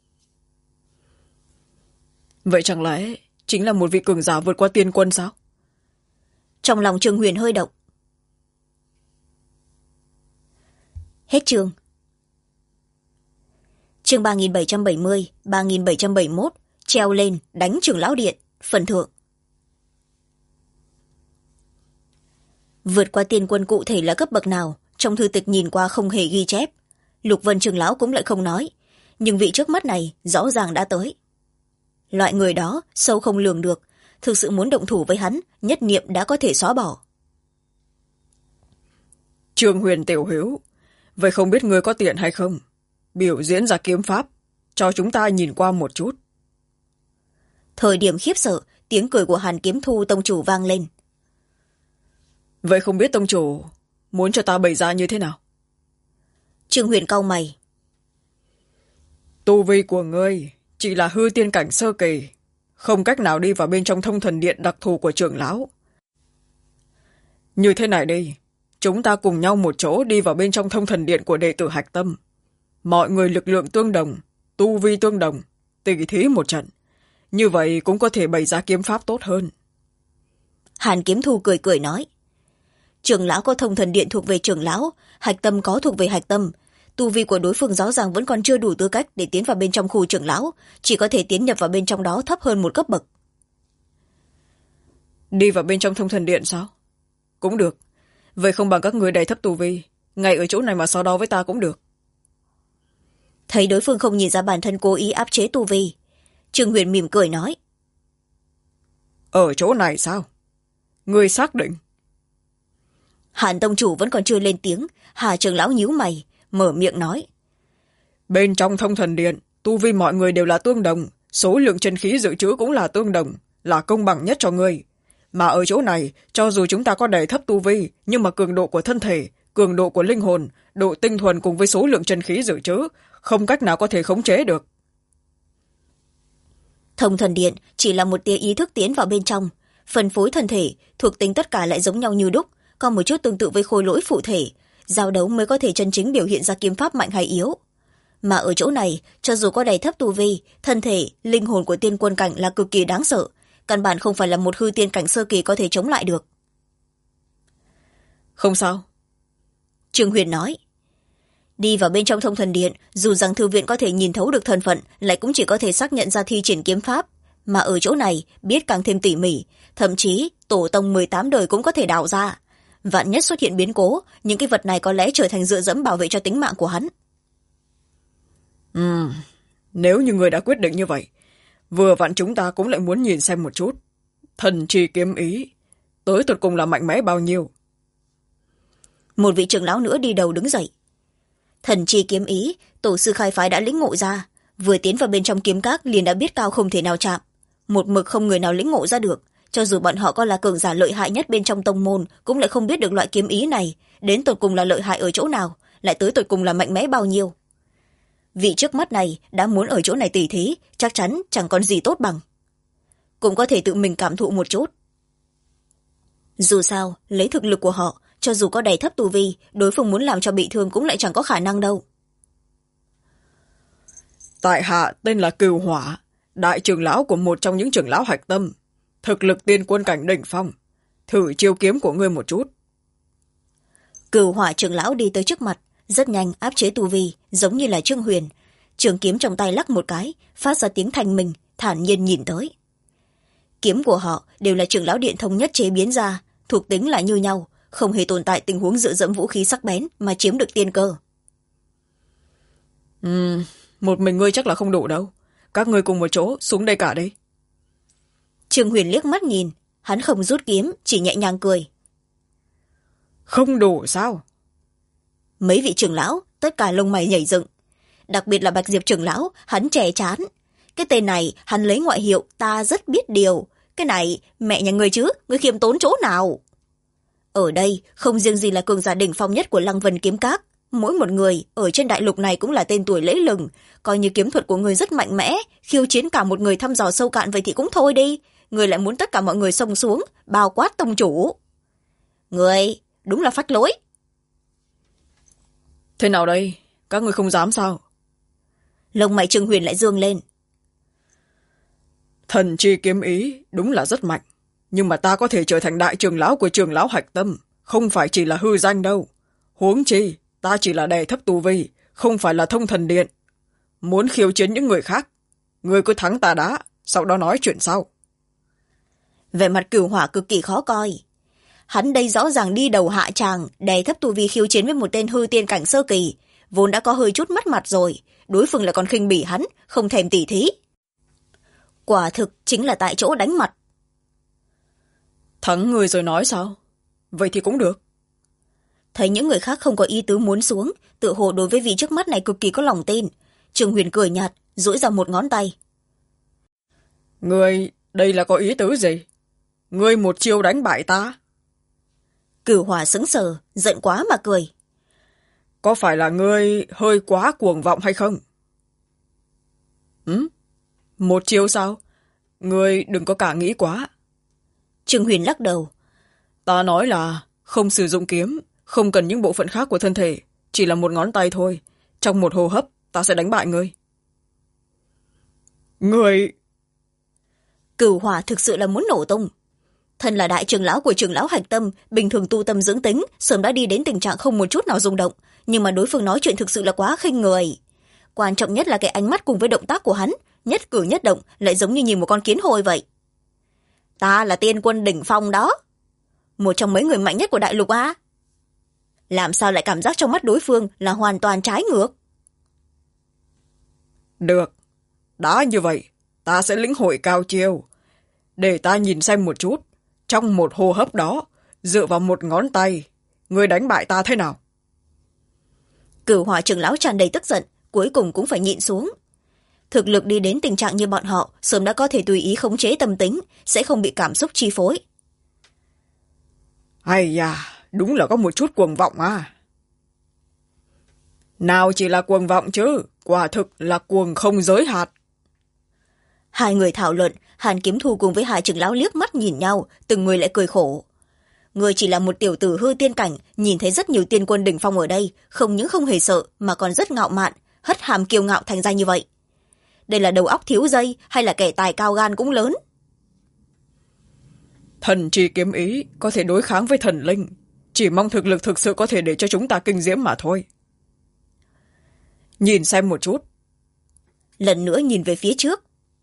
Vậy chẳng lẽ chính là một vị cường giả vượt qua tiên quân sao? Trong lòng Trương Huyền hơi động. Hết chương. Chương 3770, 3771, treo lên, đánh trưởng lão điện, phần thưởng. Vượt qua tiên quân cụ thể là cấp bậc nào, trong thư tịch nhìn qua không hề ghi chép. Lục Vân trưởng lão cũng lại không nói, nhưng vị trước mắt này rõ ràng đã tới. Loại người đó sâu không lường được, thực sự muốn động thủ với hắn, nhất niệm đã có thể xóa bỏ. Trương Huyền tiểu hữu, vậy không biết ngươi có tiện hay không? Biểu diễn ra kiếm pháp, cho chúng ta nhìn qua một chút. Thời điểm khiếp sợ, tiếng cười của Hàn Kiếm Thu tông chủ vang lên. Vậy không biết tông chủ muốn cho ta bày ra như thế nào? Trương Huyền cau mày. Tu vi của ngươi chỉ là hư tiên cảnh sơ kỳ, không cách nào đi vào bên trong thông thần điện đặc thù của trưởng lão. Như thế này đi, chúng ta cùng nhau một chỗ đi vào bên trong thông thần điện của đệ tử hạch tâm. Mọi người lực lượng tương đồng, tu vi tương đồng, tỉ thí một trận. Như vậy cũng có thể bày ra kiếm pháp tốt hơn. Hàn Kiếm Thu cười cười nói. Trưởng lão có thông thần điện thuộc về trưởng lão, hạch tâm có thuộc về hạch tâm. Tu vi của đối phương rõ ràng vẫn còn chưa đủ tư cách để tiến vào bên trong khu trưởng lão, chỉ có thể tiến nhập vào bên trong đó thấp hơn một cấp bậc. Đi vào bên trong thông thần điện sao? Cũng được. Vậy không bằng các người đầy thấp tu vi, ngay ở chỗ này mà so đo với ta cũng được. Thấy đối phương không nhìn ra bản thân cố ý áp chế tu vi, Trương Huyền mỉm cười nói. Ở chỗ này sao? Ngươi xác định? Hàn tông chủ vẫn còn chưa lên tiếng, Hà trưởng lão nhíu mày mở miệng nói. Bên trong Thông Thần Điện, tu vi mọi người đều là tương đồng, số lượng chân khí dự trữ cũng là tương đồng, là công bằng nhất cho ngươi. Mà ở chỗ này, cho dù chúng ta có đẩy thấp tu vi, nhưng mà cường độ của thân thể, cường độ của linh hồn, độ tinh thuần cùng với số lượng chân khí dự trữ không cách nào có thể khống chế được. Thông Thần Điện chỉ là một tia ý thức tiến vào bên trong, phân phối thân thể, thuộc tính tất cả lại giống nhau như đúc, còn một chút tương tự với khối lỗi phụ thể, giao đấu mới có thể chân chính biểu hiện ra kiếm pháp mạnh hay yếu. Mà ở chỗ này, cho dù có đầy thấp tu vi, thân thể, linh hồn của tiên quân cảnh là cực kỳ đáng sợ, căn bản không phải là một hư tiên cảnh sơ kỳ có thể chống lại được. Không sao. Trương Huyền nói. Đi vào bên trong Thông Thần Điện, dù rằng thư viện có thể nhìn thấu được thân phận, lại cũng chỉ có thể xác nhận ra thi triển kiếm pháp. Mà ở chỗ này, biết càng thêm tỉ mỉ, thậm chí tổ tông 18 đời cũng có thể đào ra. Vạn nhất xuất hiện biến cố, những cái vật này có lẽ trở thành dựa dẫm bảo vệ cho tính mạng của hắn. Nếu như người đã quyết định như vậy, vừa vặn chúng ta cũng lại muốn nhìn xem một chút. Thần chi kiếm ý, tới tột cùng là mạnh mẽ bao nhiêu? Một vị trưởng lão nữa đi đầu đứng dậy. Thần chi kiếm ý, tổ sư khai phái đã lĩnh ngộ ra, vừa tiến vào bên trong kiếm các liền đã biết cao không thể nào chạm. Một mực không người nào lĩnh ngộ ra được, cho dù bọn họ có là cường giả lợi hại nhất bên trong tông môn, cũng lại không biết được loại kiếm ý này, đến tột cùng là lợi hại ở chỗ nào, lại tới tột cùng là mạnh mẽ bao nhiêu. Vị trước mắt này đã muốn ở chỗ này tỉ thí, chắc chắn chẳng còn gì tốt bằng. Cũng có thể tự mình cảm thụ một chút. Dù sao, lấy thực lực của họ, cho dù có đầy thấp tu vi, đối phương muốn làm cho bị thương cũng lại chẳng có khả năng đâu. Tại hạ tên là Cừu Hỏa, đại trưởng lão của một trong những trưởng lão hạch tâm, thực lực tiên quân cảnh đỉnh phong, thử chiêu kiếm của ngươi một chút. Cừu Hỏa trưởng lão đi tới trước mặt, rất nhanh áp chế tu vi, giống như là Trương Huyền. Trường kiếm trong tay lắc một cái, phát ra tiếng thanh minh, thản nhiên nhìn tới. Kiếm của họ đều là trưởng lão điện thống nhất chế biến ra, thuộc tính là như nhau, không hề tồn tại tình huống dựa dẫm vũ khí sắc bén mà chiếm được tiên cơ. Một mình ngươi chắc là không đủ đâu. Các ngươi cùng một chỗ xuống đây cả đi. Trương Huyền liếc mắt nhìn, hắn không rút kiếm, chỉ nhẹ nhàng cười. Không đủ sao? Mấy vị trưởng lão, tất cả lông mày nhảy dựng. Đặc biệt là Bạch Diệp trưởng lão, hắn chè chán. Cái tên này, hắn lấy ngoại hiệu ta rất biết điều. Cái này, mẹ nhà ngươi chứ, ngươi khiêm tốn chỗ nào? Ở đây, không riêng gì là cường giả đỉnh phong nhất của Lăng Vân kiếm các. Mỗi một người, ở trên đại lục này cũng là tên tuổi lẫy lừng. Coi như kiếm thuật của người rất mạnh mẽ, khiêu chiến cả một người thăm dò sâu cạn vậy thì cũng thôi đi. Người lại muốn tất cả mọi người xông xuống, bao quát tông chủ. Người, đúng là phách lối. Thế nào đây? Các ngươi không dám sao? Lông mày Trương Huyền lại dương lên. Thần chi kiếm ý đúng là rất mạnh, nhưng mà ta có thể trở thành đại trưởng lão của trưởng lão hạch tâm, không phải chỉ là hư danh đâu. Huống chi, ta chỉ là đè thấp tu vi, không phải là Thông Thần Điện. Muốn khiêu chiến những người khác, ngươi cứ thắng ta đã, sau đó nói chuyện sau. Vẻ mặt Cửu Hỏa cực kỳ khó coi. Hắn đây rõ ràng đi đầu hạ tràng, đè thấp tu vi khiêu chiến với một tên hư tiên cảnh sơ kỳ, vốn đã có hơi chút mất mặt rồi, đối phương lại còn khinh bỉ hắn, không thèm tỉ thí. Quả thực chính là tại chỗ đánh mặt. Thắng người rồi nói sao? Vậy thì cũng được. Thấy những người khác không có ý tứ muốn xuống, tự hồ đối với vị trước mắt này cực kỳ có lòng tin. Trương Huyền cười nhạt, duỗi ra một ngón tay. Ngươi, đây là có ý tứ gì? Ngươi một chiêu đánh bại ta? Cửu Hỏa sững sờ, giận quá mà cười. Có phải là ngươi hơi quá cuồng vọng hay không? Một chiêu sao? Ngươi đừng có cả nghĩ quá. Trương Huyền lắc đầu. Ta nói là không sử dụng kiếm, không cần những bộ phận khác của thân thể, chỉ là một ngón tay thôi. Trong một hô hấp, ta sẽ đánh bại ngươi. Ngươi... Cửu Hỏa thực sự là muốn nổ tung. Thân là đại trưởng lão của trưởng lão hạch tâm, bình thường tu tâm dưỡng tính, sớm đã đi đến tình trạng không một chút nào rung động, nhưng mà đối phương nói chuyện thực sự là quá khinh người. Quan trọng nhất là cái ánh mắt cùng với động tác của hắn, nhất cử nhất động lại giống như nhìn một con kiến hôi vậy. Ta là tiên quân đỉnh phong đó, một trong mấy người mạnh nhất của đại lục a. làm sao lại cảm giác trong mắt đối phương là hoàn toàn trái ngược. Được, đã như vậy ta sẽ lĩnh hội cao chiêu. Để ta nhìn xem một chút, trong một hô hấp đó, dựa vào một ngón tay, người đánh bại ta thế nào? Cửu Hỏa trưởng lão tràn đầy tức giận, cuối cùng cũng phải nhịn xuống. Thực lực đi đến tình trạng như bọn họ sớm đã có thể tùy ý khống chế tâm tính, sẽ không bị cảm xúc chi phối. Ai da, đúng là có một chút cuồng vọng à. Nào chỉ là cuồng vọng chứ, quả thực là cuồng không giới hạn. Hai người thảo luận, Hàn Kiếm Thu cùng với Hà trưởng lão liếc mắt nhìn nhau, từng người lại cười khổ. Người chỉ là một tiểu tử hư tiên cảnh, nhìn thấy rất nhiều tiên quân đỉnh phong ở đây, không những không hề sợ mà còn rất ngạo mạn, hất hàm kiêu ngạo thành ra như vậy. Đây là đầu óc thiếu dây hay là kẻ tài cao gan cũng lớn? Thần chi kiếm ý có thể đối kháng với thần linh, chỉ mong thực lực thực sự có thể để cho chúng ta kinh diễm mà thôi. Nhìn xem một chút. Lần nữa nhìn về phía trước.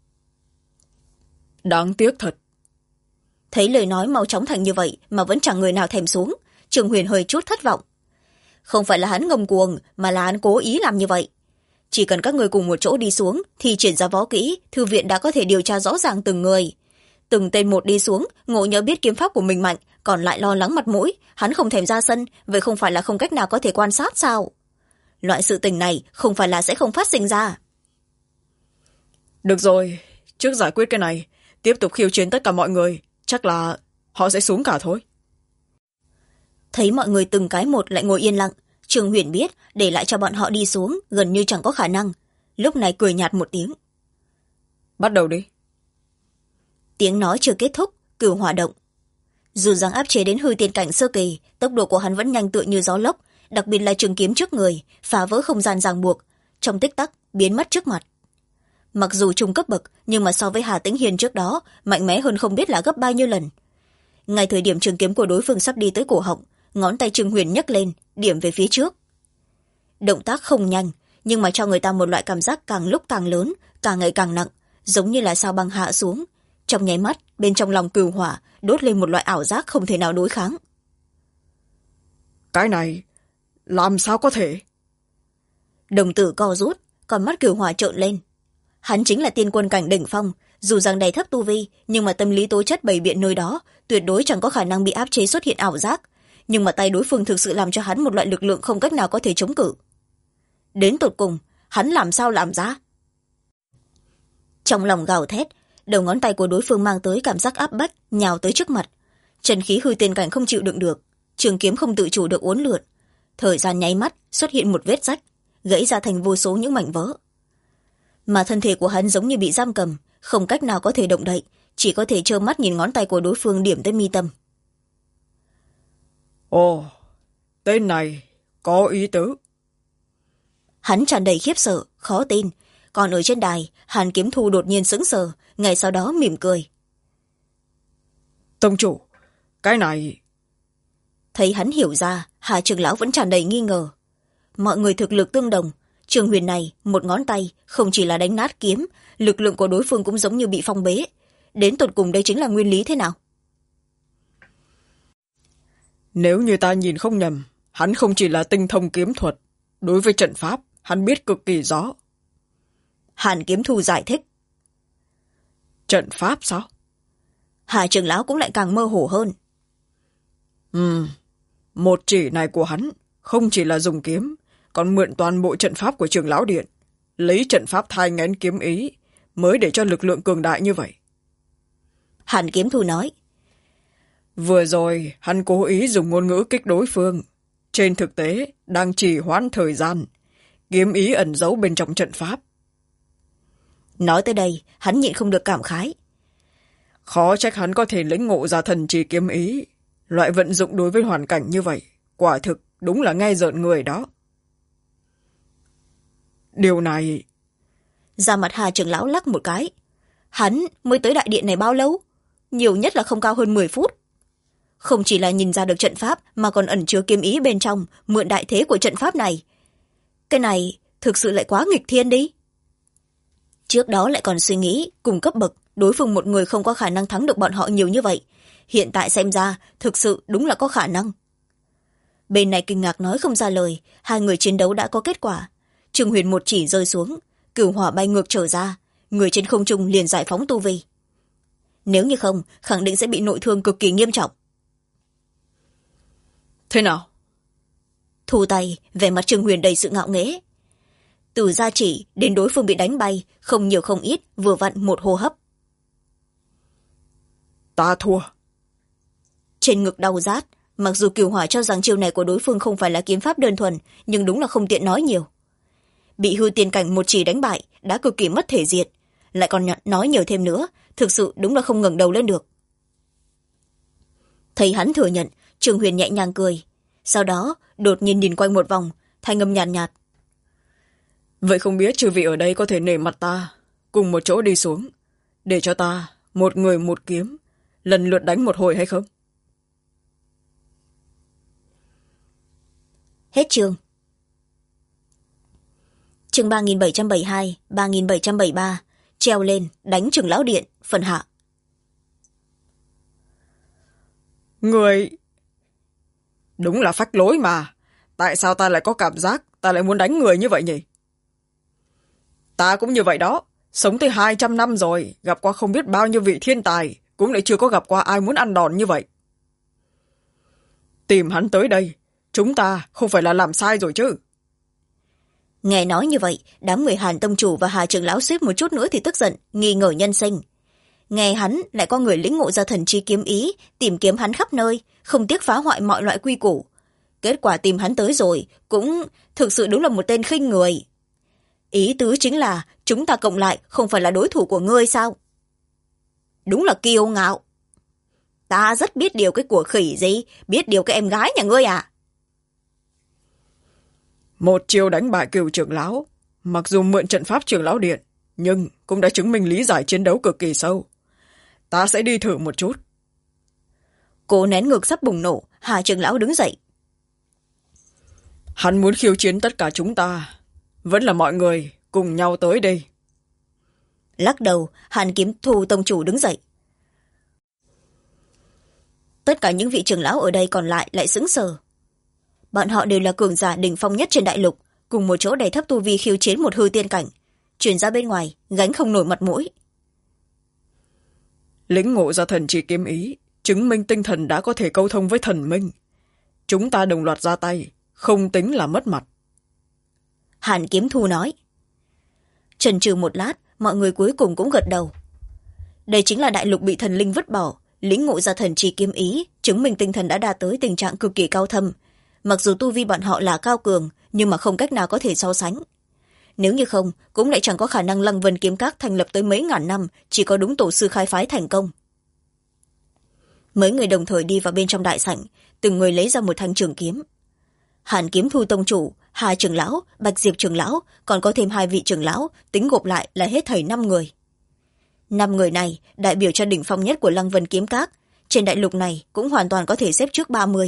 Đáng tiếc thật. Thấy lời nói mau chóng thành như vậy mà vẫn chẳng người nào thèm xuống, Trường Huyền hơi chút thất vọng. Không phải là hắn ngông cuồng, mà là hắn cố ý làm như vậy. Chỉ cần các người cùng một chỗ đi xuống thì triển ra võ kỹ, thư viện đã có thể điều tra rõ ràng từng người. Từng tên một đi xuống, ngộ nhỡ biết kiếm pháp của mình mạnh, còn lại lo lắng mặt mũi, hắn không thèm ra sân, vậy không phải là không cách nào có thể quan sát sao? Loại sự tình này không phải là sẽ không phát sinh ra. Được rồi, trước giải quyết cái này, tiếp tục khiêu chiến tất cả mọi người, chắc là họ sẽ xuống cả thôi. Thấy mọi người từng cái một lại ngồi yên lặng, Trường Huyền biết để lại cho bọn họ đi xuống gần như chẳng có khả năng. Lúc này cười nhạt một tiếng. Bắt đầu đi. Tiếng nói chưa kết thúc, Cửu Hỏa động. Dù rằng áp chế đến hư tiên cảnh sơ kỳ, tốc độ của hắn vẫn nhanh tựa như gió lốc, đặc biệt là trường kiếm trước người, phá vỡ không gian ràng buộc, trong tích tắc biến mất trước mặt. Mặc dù trung cấp bậc, nhưng mà so với Hà Tĩnh Hiền trước đó, mạnh mẽ hơn không biết là gấp bao nhiêu lần. Ngay thời điểm trường kiếm của đối phương sắp đi tới cổ họng, ngón tay Trường Huyền nhấc lên, điểm về phía trước. Động tác không nhanh, nhưng mà cho người ta một loại cảm giác càng lúc càng lớn, càng ngày càng nặng, giống như là sao băng hạ xuống. Trong nháy mắt, bên trong lòng Cửu Hỏa đốt lên một loại ảo giác không thể nào đối kháng. Cái này, làm sao có thể? Đồng tử co rút, con mắt Cửu Hỏa trợn lên. Hắn chính là tiên quân cảnh đỉnh phong, dù rằng đầy thấp tu vi, nhưng mà tâm lý tố chất bày biện nơi đó, tuyệt đối chẳng có khả năng bị áp chế xuất hiện ảo giác. Nhưng mà tay đối phương thực sự làm cho hắn một loại lực lượng không cách nào có thể chống cự. Đến tột cùng, hắn làm sao làm ra? Trong lòng gào thét, đầu ngón tay của đối phương mang tới cảm giác áp bách, nhào tới trước mặt. Trần khí hư tiên cảnh không chịu đựng được, trường kiếm không tự chủ được uốn lượn. Thời gian nháy mắt xuất hiện một vết rách, gãy ra thành vô số những mảnh vỡ. Mà thân thể của hắn giống như bị giam cầm, không cách nào có thể động đậy, chỉ có thể trơ mắt nhìn ngón tay của đối phương điểm tới mi tâm. Ồ, tên này có ý tứ. Hắn tràn đầy khiếp sợ, khó tin. Còn ở trên đài, Hàn Kiếm Thu đột nhiên sững sờ, ngay sau đó mỉm cười. Tông chủ, cái này... Thấy hắn hiểu ra, Hà trưởng lão vẫn tràn đầy nghi ngờ. Mọi người thực lực tương đồng, Trường Huyền này, một ngón tay, không chỉ là đánh nát kiếm, lực lượng của đối phương cũng giống như bị phong bế. Đến tột cùng đây chính là nguyên lý thế nào? Nếu như ta nhìn không nhầm, hắn không chỉ là tinh thông kiếm thuật, đối với trận pháp, hắn biết cực kỳ rõ. Hàn Kiếm Thu giải thích. Trận pháp sao? Hà trưởng lão cũng lại càng mơ hồ hơn. Một chỉ này của hắn không chỉ là dùng kiếm, còn mượn toàn bộ trận pháp của Trường Lão Điện, lấy trận pháp thai nghén kiếm ý, mới để cho lực lượng cường đại như vậy. Hàn Kiếm Thu nói. Vừa rồi, hắn cố ý dùng ngôn ngữ kích đối phương. Trên thực tế, đang trì hoãn thời gian, kiếm ý ẩn giấu bên trong trận pháp. Nói tới đây, hắn nhịn không được cảm khái. Khó trách hắn có thể lĩnh ngộ ra thần trì kiếm ý. Loại vận dụng đối với hoàn cảnh như vậy, quả thực đúng là nghe rợn người đó. Điều này... Da mặt Hà trưởng lão lắc một cái. Hắn mới tới đại điện này bao lâu? Nhiều nhất là không cao hơn 10 phút. Không chỉ là nhìn ra được trận pháp mà còn ẩn chứa kiếm ý bên trong, mượn đại thế của trận pháp này. Cái này thực sự lại quá nghịch thiên đi. Trước đó lại còn suy nghĩ cùng cấp bậc, đối phương một người không có khả năng thắng được bọn họ nhiều như vậy. Hiện tại xem ra thực sự đúng là có khả năng. Bên này kinh ngạc nói không ra lời, hai người chiến đấu đã có kết quả. Trương Huyền một chỉ rơi xuống, cửu hỏa bay ngược trở ra, người trên không trung liền giải phóng tu vi. Nếu như không, khẳng định sẽ bị nội thương cực kỳ nghiêm trọng. Thế nào? Thu tay, vẻ mặt Trương Huyền đầy sự ngạo nghễ. Từ gia chỉ đến đối phương bị đánh bay, không nhiều không ít, vừa vặn một hô hấp. Ta thua. Trên ngực đau rát, mặc dù Cửu Hỏa cho rằng chiêu này của đối phương không phải là kiếm pháp đơn thuần, nhưng đúng là không tiện nói nhiều. Bị hư tiên cảnh một chỉ đánh bại, đã cực kỳ mất thể diện, lại còn nói nhiều thêm nữa, thực sự đúng là không ngẩng đầu lên được. Thấy hắn thừa nhận, Trương Huyền nhẹ nhàng cười, sau đó đột nhiên nhìn quanh một vòng, thanh âm nhàn nhạt. Vậy không biết chư vị ở đây có thể nể mặt ta, cùng một chỗ đi xuống, để cho ta, một người một kiếm, lần lượt đánh một hồi hay không? Hết chương. Chương 3772, 3773, treo lên, đánh trưởng lão điện, phần hạ. Người... Đúng là phách lối mà. Tại sao ta lại có cảm giác ta lại muốn đánh người như vậy nhỉ? Ta cũng như vậy đó. Sống tới 200 năm rồi, gặp qua không biết bao nhiêu vị thiên tài, cũng lại chưa có gặp qua ai muốn ăn đòn như vậy. Tìm hắn tới đây, chúng ta không phải là làm sai rồi chứ? Nghe nói như vậy, đám người Hàn tông chủ và Hà trưởng lão suýt một chút nữa thì tức giận, nghi ngờ nhân sinh. Nghe hắn lại có người lĩnh ngộ ra thần chi kiếm ý, tìm kiếm hắn khắp nơi, không tiếc phá hoại mọi loại quy củ. Kết quả tìm hắn tới rồi, cũng thực sự đúng là một tên khinh người. Ý tứ chính là chúng ta cộng lại không phải là đối thủ của ngươi sao? Đúng là kiêu ngạo. Ta rất biết điều cái của khỉ gì, biết điều cái em gái nhà ngươi à? Một chiêu đánh bại Cửu trưởng lão, mặc dù mượn trận pháp trưởng lão điện, nhưng cũng đã chứng minh lý giải chiến đấu cực kỳ sâu. Ta sẽ đi thử một chút. Cố nén ngực sắp bùng nổ, Hà trưởng lão đứng dậy. Hắn muốn khiêu chiến tất cả chúng ta, vẫn là mọi người cùng nhau tới đây. Lắc đầu, Hàn Kiếm Thu tông chủ đứng dậy. Tất cả những vị trưởng lão ở đây còn lại sững sờ. Bọn họ đều là cường giả đỉnh phong nhất trên đại lục, cùng một chỗ đẩy thấp tu vi khiêu chiến một hư tiên cảnh, truyền ra bên ngoài gánh không nổi mặt mũi. Lĩnh ngộ ra thần chỉ kiếm ý, chứng minh tinh thần đã có thể câu thông với thần minh. Chúng ta đồng loạt ra tay, không tính là mất mặt. Hàn Kiếm Thu nói. Chần chừ một lát, mọi người cuối cùng cũng gật đầu. Đây chính là đại lục bị thần linh vứt bỏ, lĩnh ngộ ra thần chi kiếm ý, chứng minh tinh thần đã đạt tới tình trạng cực kỳ cao thâm. Mặc dù tu vi bọn họ là cao cường, nhưng mà không cách nào có thể so sánh. Nếu như không, cũng lại chẳng có khả năng Lăng Vân Kiếm Các thành lập tới mấy ngàn năm, chỉ có đúng tổ sư khai phái thành công. Mấy người đồng thời đi vào bên trong đại sảnh, từng người lấy ra một thanh trường kiếm. Hàn Kiếm Thu tông chủ, Hà trưởng lão, Bạch Diệp trưởng lão, còn có thêm 2 vị trưởng lão, tính gộp lại là hết thảy 5 người. 5 người này đại biểu cho đỉnh phong nhất của Lăng Vân Kiếm Các, trên đại lục này cũng hoàn toàn có thể xếp trước 30.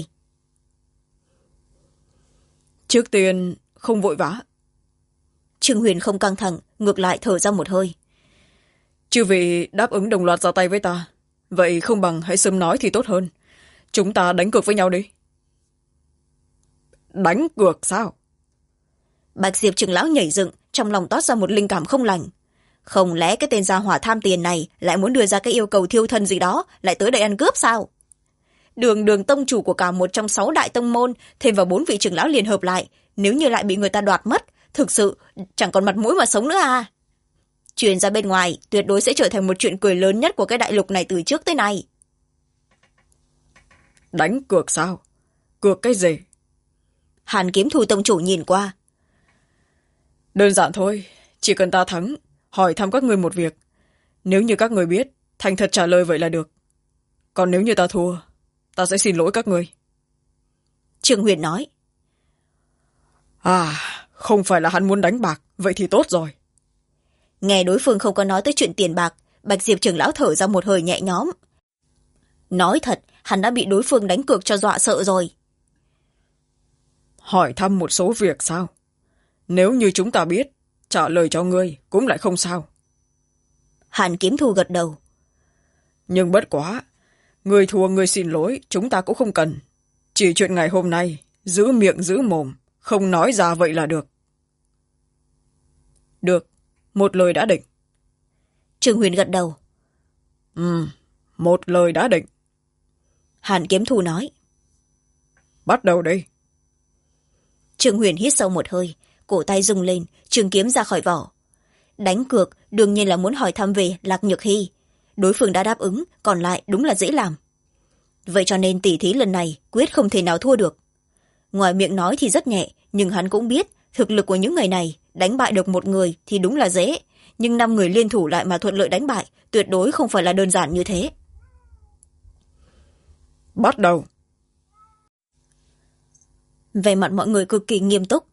Trước tiên không vội vã. Trương Huyền không căng thẳng, ngược lại thở ra một hơi. Chư vị đáp ứng đồng loạt ra tay với ta, vậy không bằng hãy sớm nói thì tốt hơn. Chúng ta đánh cược với nhau đi. Đánh cược sao? Bạch Diệp trưởng lão nhảy dựng, trong lòng toát ra một linh cảm không lành. Không lẽ cái tên gia hỏa tham tiền này lại muốn đưa ra cái yêu cầu thiêu thân gì đó, lại tới đây ăn cướp sao? Đường tông chủ của cả một trong 6 đại tông môn, thêm vào 4 vị trưởng lão liên hợp lại, nếu như lại bị người ta đoạt mất, thực sự chẳng còn mặt mũi mà sống nữa à? Truyền ra bên ngoài, tuyệt đối sẽ trở thành một chuyện cười lớn nhất của cái đại lục này từ trước tới nay. Đánh cược sao? Cược cái gì? Hàn Kiếm Thu tông chủ nhìn qua. Đơn giản thôi, chỉ cần ta thắng, hỏi thăm các người một việc. Nếu như các người biết, thành thật trả lời vậy là được. Còn nếu như ta thua, ta sẽ xin lỗi các người. Trương Huyền nói. À, không phải là hắn muốn đánh bạc, vậy thì tốt rồi. Nghe đối phương không có nói tới chuyện tiền bạc, Bạch Diệp trưởng lão thở ra một hơi nhẹ nhõm. Nói thật, hắn đã bị đối phương đánh cược cho dọa sợ rồi. Hỏi thăm một số việc sao? Nếu như chúng ta biết, trả lời cho ngươi cũng lại không sao. Hàn Kiếm Thu gật đầu. Nhưng bất quá, ngươi thua ngươi xin lỗi, chúng ta cũng không cần. Chỉ chuyện ngày hôm nay giữ miệng giữ mồm, không nói ra vậy là được. Được, một lời đã định. Trương Huyền gật đầu. Một lời đã định. Hàn Kiếm Thu nói. Bắt đầu đi. Trương Huyền hít sâu một hơi, cổ tay rung lên, trường kiếm ra khỏi vỏ. Đánh cược đương nhiên là muốn hỏi thăm về Lạc Nhược Hy. Đối phương đã đáp ứng, còn lại đúng là dễ làm. Vậy cho nên tỉ thí lần này quyết không thể nào thua được. Ngoài miệng nói thì rất nhẹ, nhưng hắn cũng biết thực lực của những người này đánh bại được một người thì đúng là dễ, nhưng 5 người liên thủ lại mà thuận lợi đánh bại tuyệt đối không phải là đơn giản như thế. Bắt đầu. Vẻ mặt mọi người cực kỳ nghiêm túc.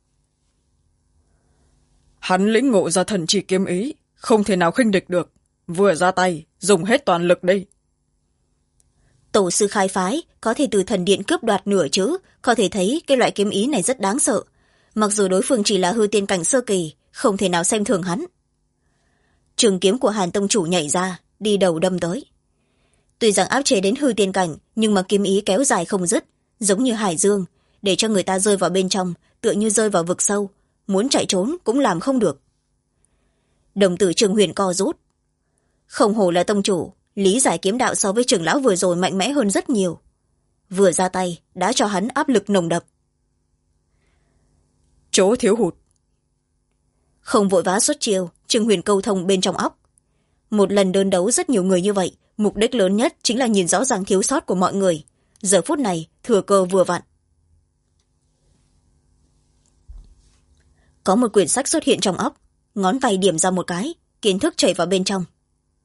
Hắn lĩnh ngộ ra thần chỉ kiếm ý, không thể nào khinh địch được. Vừa ra tay, dùng hết toàn lực đi. Tổ sư khai phái có thể từ thần điện cướp đoạt nửa chữ, có thể thấy cái loại kiếm ý này rất đáng sợ. Mặc dù đối phương chỉ là hư tiên cảnh sơ kỳ, không thể nào xem thường hắn. Trường kiếm của Hàn tông chủ nhảy ra, đi đầu đâm tới. Tuy rằng áp chế đến hư tiên cảnh, nhưng mà kiếm ý kéo dài không dứt, giống như hải dương, để cho người ta rơi vào bên trong, tựa như rơi vào vực sâu, muốn chạy trốn cũng làm không được. Đồng tử Trương Huyền co rút. Không hổ là tông chủ, lý giải kiếm đạo so với trưởng lão vừa rồi mạnh mẽ hơn rất nhiều. Vừa ra tay đã cho hắn áp lực nồng đậm. Chỗ thiếu hụt. Không vội vã xuất chiêu, Trương Huyền câu thông bên trong óc. Một lần đơn đấu rất nhiều người như vậy, mục đích lớn nhất chính là nhìn rõ ràng thiếu sót của mọi người. Giờ phút này thừa cơ vừa vặn. Có một quyển sách xuất hiện trong óc, ngón tay điểm ra một cái, kiến thức chảy vào bên trong.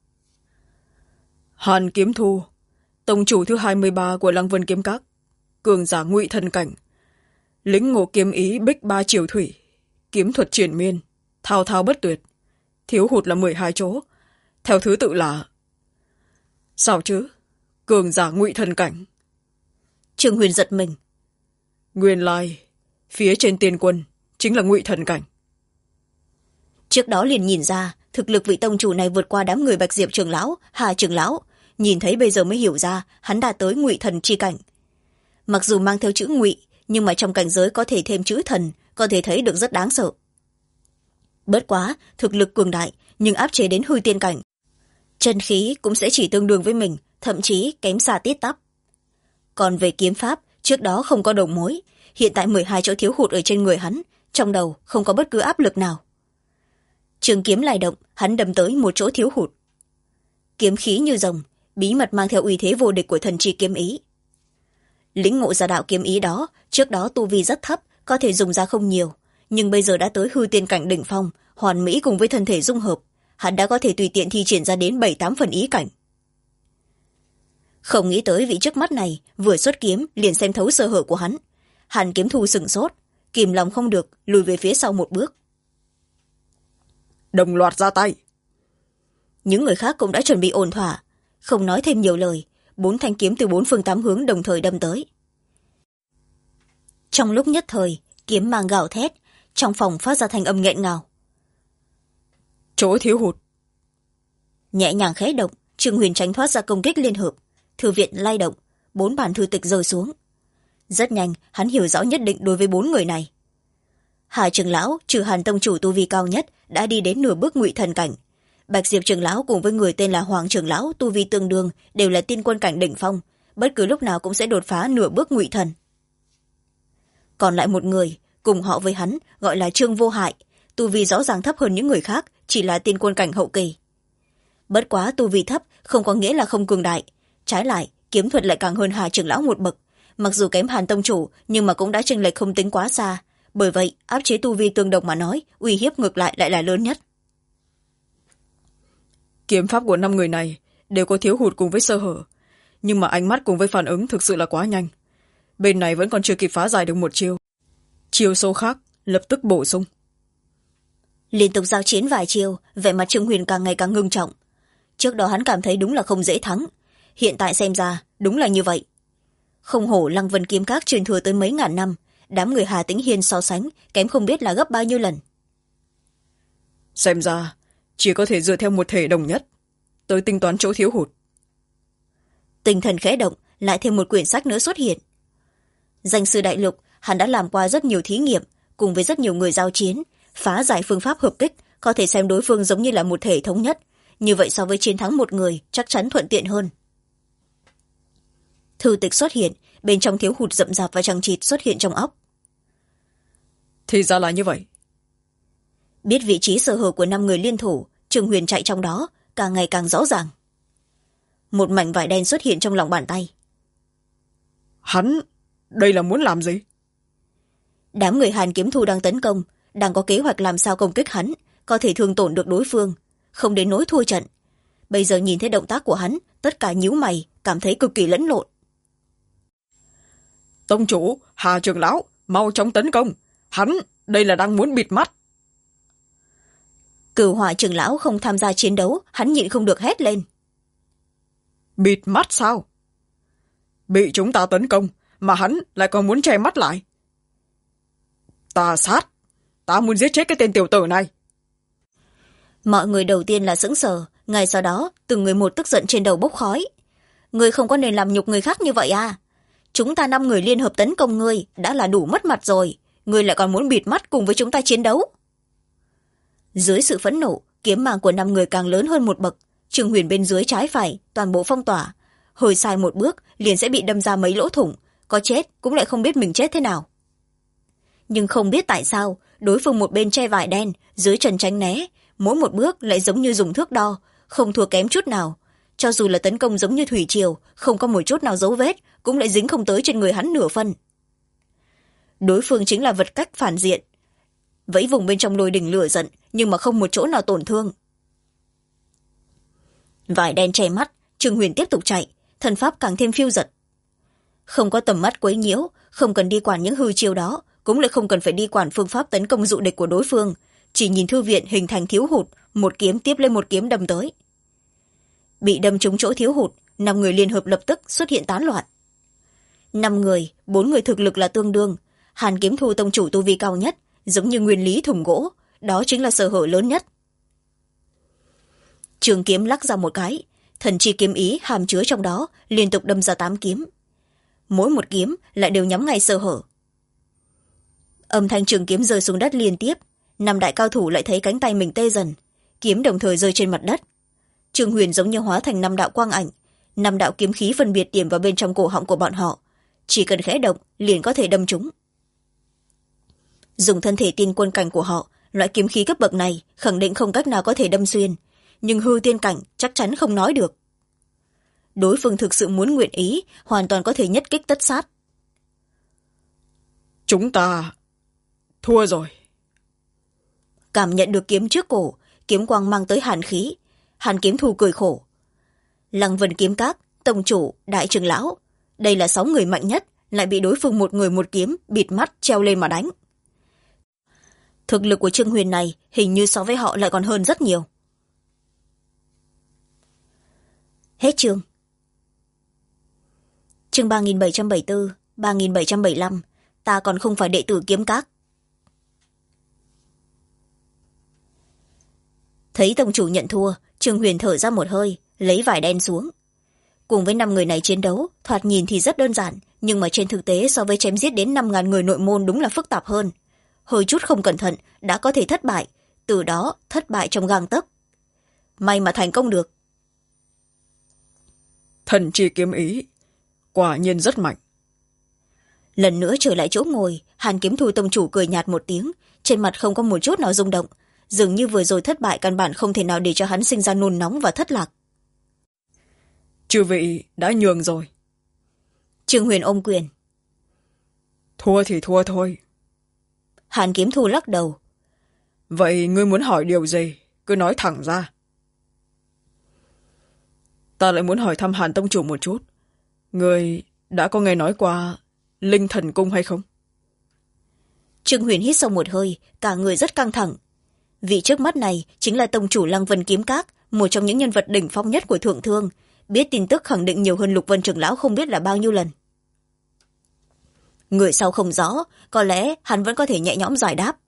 Hàn Kiếm Thu, tông chủ thứ 23 của Lăng Vân Kiếm Các, cường giả ngụy thần cảnh, lĩnh ngộ kiếm ý bích ba triều thủy, kiếm thuật triển miên, thao thao bất tuyệt, thiếu hụt là 12 chỗ, theo thứ tự là... Sao chứ? Cường giả ngụy thần cảnh. Trương Huyền giật mình. Nguyên lai, phía trên tiên quân chính là ngụy thần cảnh. Trước đó liền nhìn ra thực lực vị tông chủ này vượt qua đám người Bạch Diệp trưởng lão, Hà trưởng lão, nhìn thấy bây giờ mới hiểu ra hắn đã tới ngụy thần chi cảnh. Mặc dù mang theo chữ ngụy, nhưng mà trong cảnh giới có thể thêm chữ thần, có thể thấy được rất đáng sợ. Bớt quá, thực lực cường đại, nhưng áp chế đến hư tiên cảnh. Chân khí cũng sẽ chỉ tương đương với mình, thậm chí kém xa tít tắp. Còn về kiếm pháp, trước đó không có đầu mối, hiện tại 12 chỗ thiếu hụt ở trên người hắn, trong đầu không có bất cứ áp lực nào. Trường kiếm lay động, hắn đâm tới một chỗ thiếu hụt. Kiếm khí như rồng, bí mật mang theo uy thế vô địch của thần chi kiếm ý. Lĩnh ngộ ra đạo kiếm ý đó, trước đó tu vi rất thấp, có thể dùng ra không nhiều, nhưng bây giờ đã tới hư tiên cảnh đỉnh phong, hoàn mỹ cùng với thân thể dung hợp, hắn đã có thể tùy tiện thi triển ra đến 7-8 phần ý cảnh. Không nghĩ tới vị trước mắt này vừa xuất kiếm liền xem thấu sơ hở của hắn. Hàn Kiếm Thu sửng sốt, kìm lòng không được lùi về phía sau một bước. Đồng loạt ra tay. Những người khác cũng đã chuẩn bị ổn thỏa, không nói thêm nhiều lời, 4 thanh kiếm từ 4 phương 8 hướng đồng thời đâm tới. Trong lúc nhất thời, kiếm mang gào thét, trong phòng phát ra thanh âm nghẹn ngào. Chỗ thiếu hụt. Nhẹ nhàng khẽ động, Trương Huyền tránh thoát ra công kích liên hợp, thư viện lay động, 4 bản thư tịch rơi xuống. Rất nhanh, hắn hiểu rõ nhất định đối với 4 người này. Hà trưởng lão trừ Hàn tông chủ tu vi cao nhất đã đi đến nửa bước ngụy thần cảnh. Bạch Diệp trưởng lão cùng với người tên là Hoàng trưởng lão tu vi tương đương đều là tiên quân cảnh đỉnh phong, bất cứ lúc nào cũng sẽ đột phá nửa bước ngụy thần. Còn lại một người cùng họ với hắn gọi là Trương Vô Hại, tu vi rõ ràng thấp hơn những người khác, chỉ là tiên quân cảnh hậu kỳ. Bất quá tu vi thấp không có nghĩa là không cường đại, trái lại kiếm thuật lại càng hơn Hà trưởng lão một bậc, mặc dù kém Hàn tông chủ nhưng mà cũng đã chênh lệch không tính quá xa, bởi vậy áp chế tu vi tương đồng mà nói, uy hiếp ngược lại lại là lớn nhất. Kiếm pháp của 5 người này đều có thiếu hụt cùng với sơ hở, nhưng mà ánh mắt cùng với phản ứng thực sự là quá nhanh. Bên này vẫn còn chưa kịp phá giải được một chiêu, chiêu số khác lập tức bổ sung. Liên tục giao chiến vài chiêu, vẻ mặt Trương Huyền càng ngày càng ngưng trọng. Trước đó hắn cảm thấy đúng là không dễ thắng, hiện tại xem ra đúng là như vậy. Không hổ Lăng Vân Kiếm Các truyền thừa tới mấy ngàn năm, đám người Hà Tĩnh Hiên so sánh kém không biết là gấp bao nhiêu lần. Xem ra chỉ có thể dựa theo một thể đồng nhất tới tính toán chỗ thiếu hụt. Tinh thần khẽ động, lại thêm một quyển sách nữa xuất hiện. Danh sư đại lục, hắn đã làm qua rất nhiều thí nghiệm cùng với rất nhiều người giao chiến, phá giải phương pháp hợp kích, có thể xem đối phương giống như là một thể thống nhất. Như vậy so với chiến thắng một người chắc chắn thuận tiện hơn. Thư tịch xuất hiện, bên trong thiếu hụt rậm rạp và chằng chịt xuất hiện trong óc. Thì ra là như vậy. Biết vị trí sơ hở của 5 người liên thủ, Trương Huyền chạy trong đó càng ngày càng rõ ràng. Một mảnh vải đen xuất hiện trong lòng bàn tay. Hắn đây là muốn làm gì? Đám người Hàn Kiếm Thu đang tấn công, đang có kế hoạch làm sao công kích hắn, có thể thương tổn được đối phương, không đến nỗi thua trận. Bây giờ nhìn thấy động tác của hắn, tất cả nhíu mày, cảm thấy cực kỳ lẫn lộn. Tông chủ, Hà trưởng lão, mau chóng tấn công. Hắn đây là đang muốn bịt mắt. Cửu Hỏa trưởng lão không tham gia chiến đấu, hắn nhịn không được hét lên. Bịt mắt sao? Bị chúng ta tấn công mà hắn lại còn muốn che mắt lại. Ta sát, ta muốn giết chết cái tên tiểu tử này. Mọi người đầu tiên là sững sờ, ngay sau đó từng người một tức giận trên đầu bốc khói. Ngươi không có nên làm nhục người khác như vậy à? Chúng ta 5 người liên hợp tấn công ngươi đã là đủ mất mặt rồi, ngươi lại còn muốn bịt mắt cùng với chúng ta chiến đấu. Dưới sự phẫn nộ, kiếm mang của 5 người càng lớn hơn một bậc. Trương Huyền bên dưới trái phải toàn bộ phong tỏa, hơi sai một bước liền sẽ bị đâm ra mấy lỗ thủng, có chết cũng lại không biết mình chết thế nào. Nhưng không biết tại sao đối phương một bên che vải đen, dưới chân tránh né, mỗi một bước lại giống như dùng thước đo, không thua kém chút nào. Cho dù là tấn công giống như thủy triều, không có một chút nào dấu vết, cũng lại dính không tới trên người hắn nửa phân. Đối phương chính là vật cách phản diện, vẫy vùng bên trong lôi đỉnh lửa giận, nhưng mà không một chỗ nào tổn thương. Vải đen che mắt, Trương Huyền tiếp tục chạy, thần pháp càng thêm phiêu dật. Không có tầm mắt quấy nhiễu, không cần đi quản những hư chiêu đó, cũng lại không cần phải đi quản phương pháp tấn công dụ địch của đối phương, chỉ nhìn thư viện hình thành thiếu hụt, một kiếm tiếp lên một kiếm đâm tới. Bị đâm trúng chỗ thiếu hụt, 5 người liên hợp lập tức xuất hiện tán loạn. 5 người, 4 người thực lực là tương đương. Hàn Kiếm Thu tông chủ tu vi cao nhất, giống như nguyên lý thùng gỗ, đó chính là sơ hở lớn nhất. Trường kiếm lắc ra một cái, thần chi kiếm ý hàm chứa trong đó liên tục đâm ra 8 kiếm. Mỗi một kiếm lại đều nhắm ngay sơ hở. Âm thanh trường kiếm rơi xuống đất liên tiếp, 5 đại cao thủ lại thấy cánh tay mình tê dần, kiếm đồng thời rơi trên mặt đất. Trương Huyền giống như hóa thành 5 đạo quang ảnh, 5 đạo kiếm khí phân biệt điểm vào bên trong cổ họng của bọn họ, chỉ cần khẽ động liền có thể đâm chúng. Dùng thân thể tiên quân cảnh của họ, loại kiếm khí cấp bậc này khẳng định không cách nào có thể đâm xuyên, nhưng hư tiên cảnh chắc chắn không nói được. Đối phương thực sự muốn nguyện ý, hoàn toàn có thể nhất kích tất sát. Chúng ta thua rồi. Cảm nhận được kiếm trước cổ, kiếm quang mang tới hàn khí, Hàn Kiếm Thu cười khổ. Lăng Vân Kiếm Các, tông chủ, đại trưởng lão, đây là 6 người mạnh nhất, lại bị đối phương một người một kiếm bịt mắt treo lên mà đánh. Thực lực của Trương Huyền này hình như so với họ lại còn hơn rất nhiều. Hết chương. Chương 3774, 3775, ta còn không phải đệ tử Kiếm Các. Thấy tông chủ nhận thua, Trương Huyền thở ra một hơi, lấy vải đen xuống. Cùng với 5 người này chiến đấu, thoạt nhìn thì rất đơn giản, nhưng mà trên thực tế so với chém giết đến 5.000 người nội môn đúng là phức tạp hơn. Hơi chút không cẩn thận đã có thể thất bại, từ đó thất bại trong gang tấc. May mà thành công được. Thần chi kiếm ý, quả nhiên rất mạnh. Lần nữa trở lại chỗ ngồi, Hàn Kiếm Thu tông chủ cười nhạt một tiếng, trên mặt không có một chút nào rung động, dường như vừa rồi thất bại căn bản không thể nào để cho hắn sinh ra nôn nóng và thất lạc. Chư vị đã nhường rồi. Trương Huyền ôm quyền. Thua thì thua thôi. Hàn Kiếm Thu lắc đầu. Vậy ngươi muốn hỏi điều gì, cứ nói thẳng ra. Ta lại muốn hỏi thăm Hàn tông chủ một chút. Ngươi đã có nghe nói qua Linh Thần Cung hay không? Trương Huyền hít sâu một hơi, cả người rất căng thẳng. Vị trước mắt này chính là tông chủ Lăng Vân Kiếm Các, một trong những nhân vật đỉnh phong nhất của thượng thương, biết tin tức khẳng định nhiều hơn Lục Vân trưởng lão không biết là bao nhiêu lần. Người sau không rõ, có lẽ hắn vẫn có thể nhẹ nhõm giải đáp.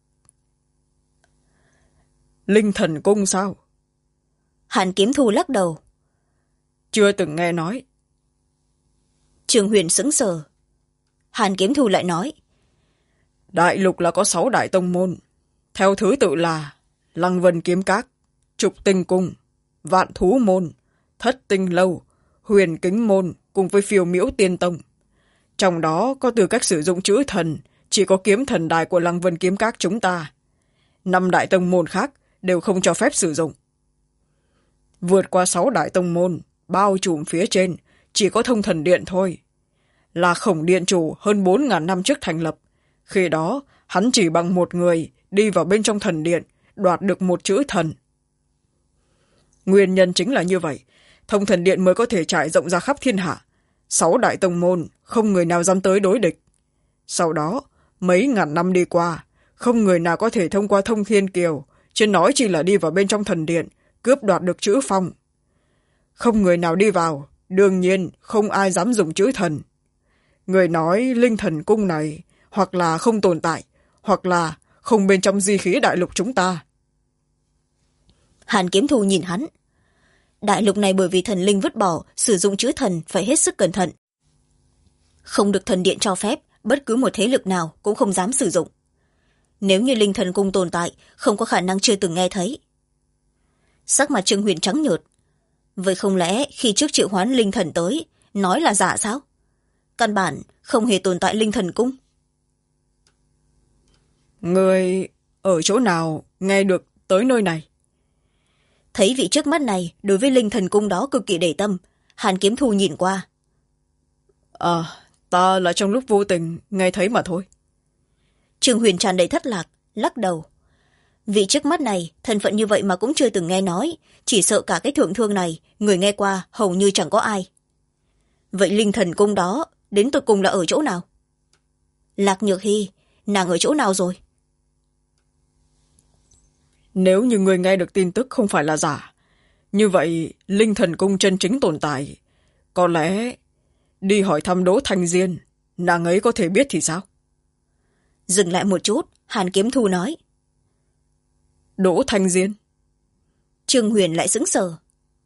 Linh Thần Cung sao? Hàn Kiếm Thu lắc đầu. Chưa từng nghe nói. Trương Huyền sững sờ. Hàn Kiếm Thu lại nói. Đại lục là có 6 đại tông môn, theo thứ tự là Lăng Vân Kiếm Các, Trục Tinh Cung, Vạn Thú Môn, Thất Tinh Lâu, Huyền Kính Môn cùng với Phiêu Miễu Tiên Tông. Trong đó có tư cách sử dụng chữ thần chỉ có Kiếm Thần Đài của Lăng Vân Kiếm Các chúng ta. 5 đại tông môn khác đều không cho phép sử dụng. Vượt qua 6 đại tông môn, bao trùm phía trên chỉ có Thông Thần Điện thôi. Là Khổng Điện Chủ hơn 4.000 năm trước thành lập. Khi đó, hắn chỉ bằng một người đi vào bên trong thần điện, đoạt được một chữ thần. Nguyên nhân chính là như vậy, Thông Thần Điện mới có thể trải rộng ra khắp thiên hạ. 6 đại tông môn, không người nào dám tới đối địch. Sau đó, mấy ngàn năm đi qua, không người nào có thể thông qua Thông Thiên Kiều, chứ nói chỉ là đi vào bên trong thần điện, cướp đoạt được chữ phong. Không người nào đi vào, đương nhiên không ai dám dùng chữ thần. Người nói linh thần cung này hoặc là không tồn tại, hoặc là không bên trong di khí đại lục chúng ta. Hàn Kiếm Thu nhìn hắn. Đại lục này bởi vì thần linh vứt bỏ, sử dụng chữ thần phải hết sức cẩn thận. Không được thần điện cho phép, bất cứ một thế lực nào cũng không dám sử dụng. Nếu như linh thần cung tồn tại, không có khả năng chưa từng nghe thấy. Sắc mặt Trương Huyền trắng nhợt. Vậy không lẽ khi trước triệu hoán linh thần tới, nói là giả sao? Căn bản không hề tồn tại linh thần cung. Người ở chỗ nào nghe được tới nơi này? Thấy vị trước mắt này đối với linh thần cung đó cực kỳ để tâm, Hàn Kiếm Thu nhìn qua. Ta là trong lúc vô tình nghe thấy mà thôi. Trương Huyền tràn đầy thất lạc, lắc đầu. Vị trước mắt này thân phận như vậy mà cũng chưa từng nghe nói, chỉ sợ cả cái thượng thương này người nghe qua hầu như chẳng có ai. Vậy linh thần cung đó đến tột cùng là ở chỗ nào? Lạc Nhược Hy, nàng ở chỗ nào rồi? Nếu như người nghe được tin tức không phải là giả, như vậy linh thần cung chân chính tồn tại, có lẽ đi hỏi thăm Đỗ Thanh Diên, nàng ấy có thể biết thì sao? Dừng lại một chút, Hàn Kiếm Thu nói. Đỗ Thanh Diên? Trương Huyền lại sững sờ.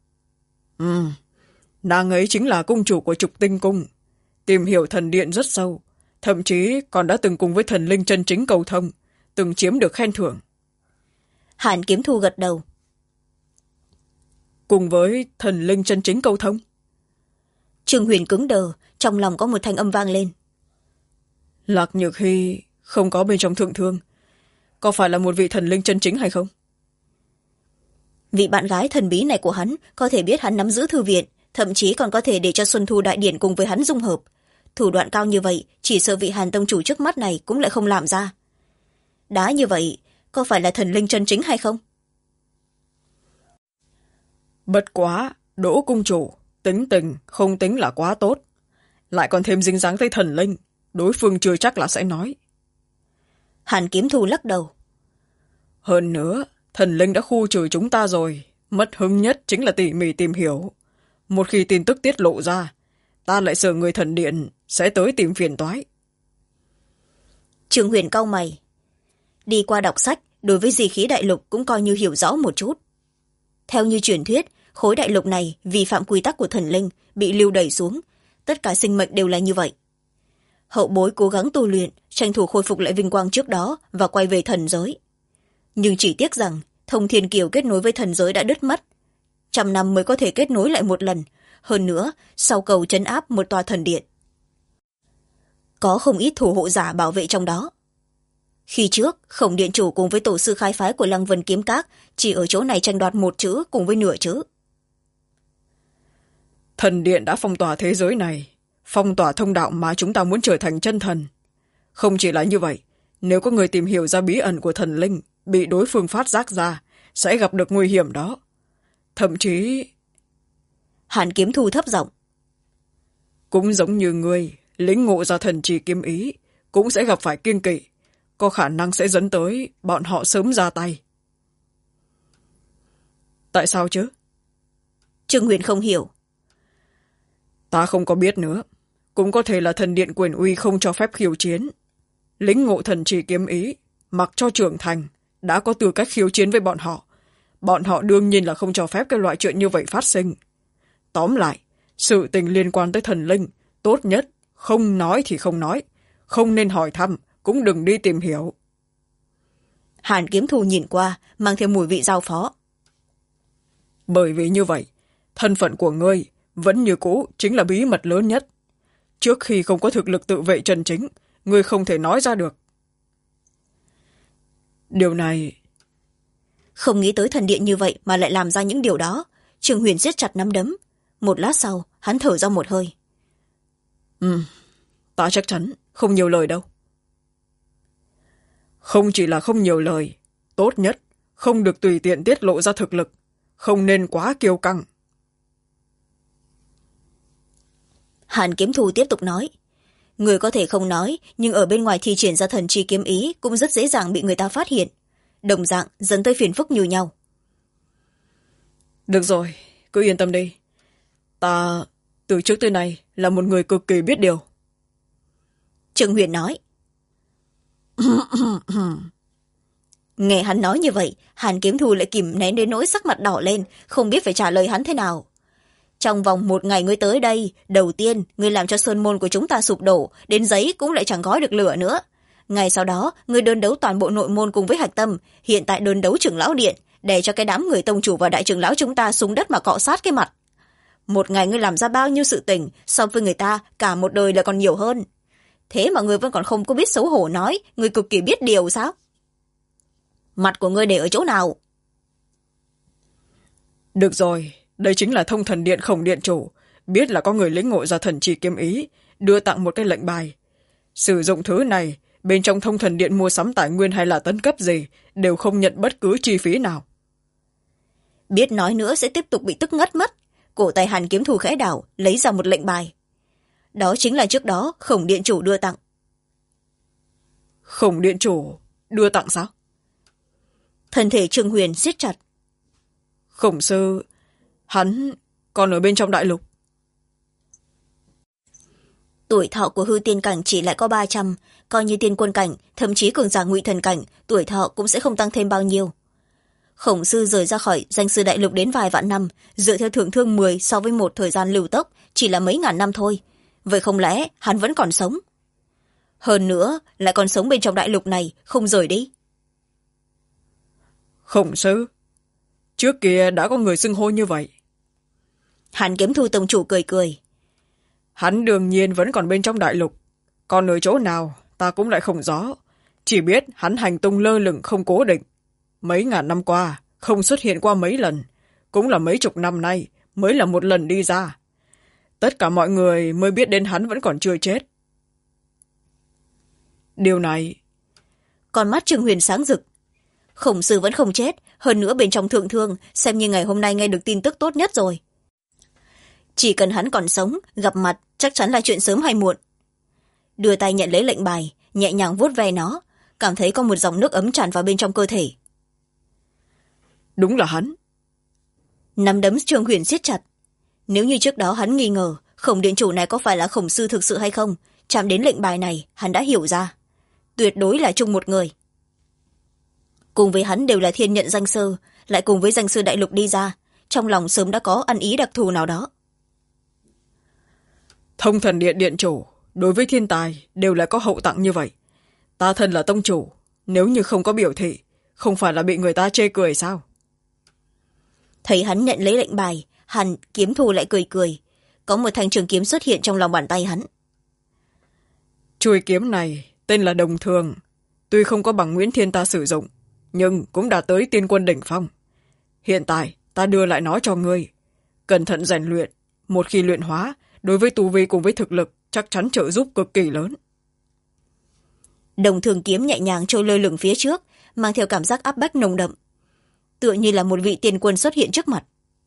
Nàng ấy chính là cung chủ của Trục Tinh Cung, tìm hiểu thần điện rất sâu, thậm chí còn đã từng cùng với thần linh chân chính cầu thông, từng chiếm được khen thưởng. Hàn Kiếm Thu gật đầu. Cùng với thần linh chân chính cầu thông? Trương Huyền cứng đờ, trong lòng có một thanh âm vang lên. Lạc Nhược Hy không có bên trong thượng thương, có phải là một vị thần linh chân chính hay không? Vị bạn gái thần bí này của hắn có thể biết hắn nắm giữ thư viện, thậm chí còn có thể để cho Xuân Thu Đại Điển cùng với hắn dung hợp. Thủ đoạn cao như vậy, chỉ sợ vị Hàn tông chủ trước mắt này cũng lại không làm ra. Đã như vậy, có phải là thần linh chân chính hay không? Bất quá, Đỗ cung chủ, tính tình không tính là quá tốt. Lại còn thêm dính dáng tới thần linh, đối phương chưa chắc là sẽ nói. Hàn Kiếm Thu lắc đầu. Hơn nữa, thần linh đã khu trừ chúng ta rồi, mất hứng nhất chính là tỉ mỉ tìm hiểu. Một khi tin tức tiết lộ ra, ta lại sợ người thần điện sẽ tới tìm phiền toái. Trương Huyền cau mày. Đi qua đọc sách, đối với di khí đại lục cũng coi như hiểu rõ một chút. Theo như truyền thuyết, khối đại lục này vi phạm quy tắc của thần linh, bị lưu đẩy xuống. Tất cả sinh mệnh đều là như vậy. Hậu bối cố gắng tu luyện, tranh thủ khôi phục lại vinh quang trước đó và quay về thần giới. Nhưng chỉ tiếc rằng Thông Thiên Kiều kết nối với thần giới đã đứt mất. 100 năm mới có thể kết nối lại một lần. Hơn nữa, sau cầu trấn áp một tòa thần điện. Có không ít thủ hộ giả bảo vệ trong đó. Khi trước, Khổng Điện Chủ cùng với tổ sư khai phái của Lăng Vân Kiếm Các chỉ ở chỗ này tranh đoạt một chữ cùng với nửa chữ. Thần điện đã phong tỏa thế giới này, phong tỏa thông đạo mà chúng ta muốn trở thành chân thần. Không chỉ là như vậy, nếu có người tìm hiểu ra bí ẩn của thần linh, bị đối phương phát giác ra, sẽ gặp được nguy hiểm đó. Thậm chí... Hàn Kiếm Thu thấp giọng. Cũng giống như người, lĩnh ngộ ra thần trì kiếm ý, cũng sẽ gặp phải kiêng kỵ, có khả năng sẽ dẫn tới bọn họ sớm ra tay. Tại sao chứ? Trương Huyền không hiểu. Ta không có biết nữa. Cũng có thể là thần điện quyền uy không cho phép khiêu chiến. Lĩnh ngộ thần trì kiếm ý, mặc cho trưởng thành, đã có tư cách khiêu chiến với bọn họ. Bọn họ đương nhiên là không cho phép cái loại chuyện như vậy phát sinh. Tóm lại, sự tình liên quan tới thần linh, tốt nhất, không nói thì không nói. Không nên hỏi thăm, cũng đừng đi tìm hiểu. Hàn Kiếm Thù nhìn qua mang theo mùi vị giao phó. Bởi vì như vậy, thân phận của ngươi vẫn như cũ chính là bí mật lớn nhất. Trước khi không có thực lực tự vệ chân chính, ngươi không thể nói ra được. Điều này... Không nghĩ tới thần điện như vậy mà lại làm ra những điều đó. Trương Huyền siết chặt nắm đấm. Một lát sau hắn thở ra một hơi. Ta chắc chắn không nhiều lời đâu. Không chỉ là không nhiều lời, tốt nhất không được tùy tiện tiết lộ ra thực lực, không nên quá kiêu căng. Hàn Kiếm Thù tiếp tục nói. Người có thể không nói, nhưng ở bên ngoài thi triển ra thần chi kiếm ý cũng rất dễ dàng bị người ta phát hiện. Đồng dạng dẫn tới phiền phức như nhau. Được rồi, cứ yên tâm đi. Ta từ trước tới nay là một người cực kỳ biết điều. Trương Huyền nói. Nghe hắn nói như vậy, Hàn Kiếm Thù lại kìm nén đến nỗi sắc mặt đỏ lên, không biết phải trả lời hắn thế nào. Trong vòng 1 ngày ngươi tới đây, đầu tiên ngươi làm cho sơn môn của chúng ta sụp đổ, đến giấy cũng lại chẳng gói được lửa nữa. Ngày sau đó ngươi đơn đấu toàn bộ nội môn cùng với Hạch Tâm, hiện tại đơn đấu trưởng lão điện, để cho cái đám người tông chủ và đại trưởng lão chúng ta xuống đất mà cọ sát cái mặt. 1 ngày ngươi làm ra bao nhiêu sự tình, so với người ta cả một đời là còn nhiều hơn. Thế mà ngươi vẫn còn không có biết xấu hổ nói ngươi cực kỳ biết điều sao? Mặt của ngươi để ở chỗ nào? Được rồi, đây chính là Thông Thần Điện Khổng Điện chủ, biết là có người lĩnh ngộ ra thần chi kiếm ý, đưa tặng một cái lệnh bài. Sử dụng thứ này, bên trong Thông Thần Điện mua sắm tài nguyên hay là tấn cấp gì, đều không nhận bất cứ chi phí nào. Biết nói nữa sẽ tiếp tục bị tức ngất mất. Cổ tay Hàn Kiếm Thù khẽ đảo, lấy ra một lệnh bài. Đó chính là trước đó Khổng Điện chủ đưa tặng. Khổng Điện chủ đưa tặng sao? Thân thể Trương Huyền siết chặt. Khổng sư, hắn còn ở bên trong đại lục. Tuổi thọ của hư tiên cảnh chỉ lại có 300, coi như tiên quân cảnh, thậm chí cường giả ngụy thần cảnh, tuổi thọ cũng sẽ không tăng thêm bao nhiêu. Khổng sư rời ra khỏi danh sư đại lục đến vài vạn năm, dựa theo thượng thương 10 so với 1 thời gian lưu tốc, chỉ là mấy ngàn năm thôi. Vậy không lẽ hắn vẫn còn sống? Hơn nữa, lại còn sống bên trong đại lục này, không rời đi. Khổng sư, trước kia đã có người xưng hô như vậy. Hàn Kiếm Thù tông chủ cười cười. Hắn đương nhiên vẫn còn bên trong đại lục, còn ở chỗ nào ta cũng lại không rõ, chỉ biết hắn hành tung lơ lửng không cố định. Mấy ngàn năm qua không xuất hiện qua mấy lần, cũng là mấy chục năm nay mới là một lần đi ra. Tất cả mọi người mới biết đến hắn vẫn còn chưa chết. Điều này... Con mắt Trương Huyền sáng rực. Khổng sư vẫn không chết, hơn nữa bên trong thượng thương, xem như ngày hôm nay nghe được tin tức tốt nhất rồi. Chỉ cần hắn còn sống, gặp mặt chắc chắn là chuyện sớm hay muộn. Đưa tay nhận lấy lệnh bài, nhẹ nhàng vuốt ve nó, cảm thấy có một dòng nước ấm tràn vào bên trong cơ thể. Đúng là hắn. Nắm đấm Trương Huyền siết chặt. Nếu như trước đó hắn nghi ngờ Khổng Điện chủ này có phải là khổng sư thực sự hay không, chạm đến lệnh bài này hắn đã hiểu ra. Tuyệt đối là chung một người. Cùng với hắn đều là thiên nhận danh sư, lại cùng với danh sư đại lục đi ra, trong lòng sớm đã có ăn ý đặc thù nào đó. Thông Thần Điện điện chủ đối với thiên tài đều là có hậu tặng như vậy. Ta thân là tông chủ, nếu như không có biểu thị, không phải là bị người ta chê cười sao? Thấy hắn nhận lấy lệnh bài, Hàn Kiếm Thù lại cười cười. Có một thanh trường kiếm xuất hiện trong lòng bàn tay hắn. Chuôi kiếm này tên là Đồng Thường, tuy không có bằng Nguyễn Thiên ta sử dụng, nhưng cũng đã tới tiên quân đỉnh phong. Hiện tại ta đưa lại nó cho ngươi, cẩn thận rèn luyện, một khi luyện hóa, đối với tu vi cùng với thực lực chắc chắn trợ giúp cực kỳ lớn. Đồng Thường kiếm nhẹ nhàng trôi lơ lửng phía trước, mang theo cảm giác áp bách nồng đậm, tựa như là một vị tiên quân xuất hiện trước mặt.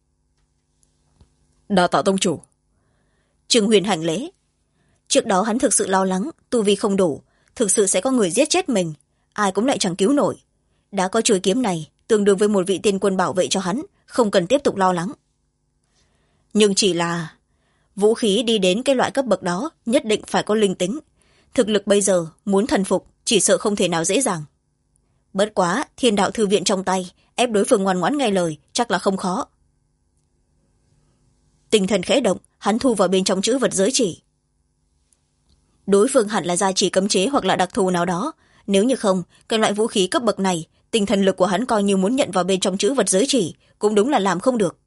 Đa tạ tông chủ. Trương Huyền hành lễ. Trước đó hắn thực sự lo lắng tu vi không đủ, thực sự sẽ có người giết chết mình, ai cũng lại chẳng cứu nổi. Đã có chuôi kiếm này tương đương với một vị tiên quân bảo vệ cho hắn, không cần tiếp tục lo lắng. Nhưng chỉ là vũ khí đi đến cái loại cấp bậc đó nhất định phải có linh tính, thực lực bây giờ muốn thần phục chỉ sợ không thể nào dễ dàng. Bất quá Thiên Đạo thư viện trong tay, ép đối phương ngoan ngoãn nghe lời chắc là không khó. Tinh thần khẽ động, hắn thu vào bên trong chữ vật giới chỉ. đối phương hẳn là gia trì cấm chế hoặc là đặc thù nào đó. Nếu như không, cái loại vũ khí cấp bậc này, tinh thần lực của hắn coi như muốn nhận vào bên trong chữ vật giới chỉ cũng đúng là làm không được.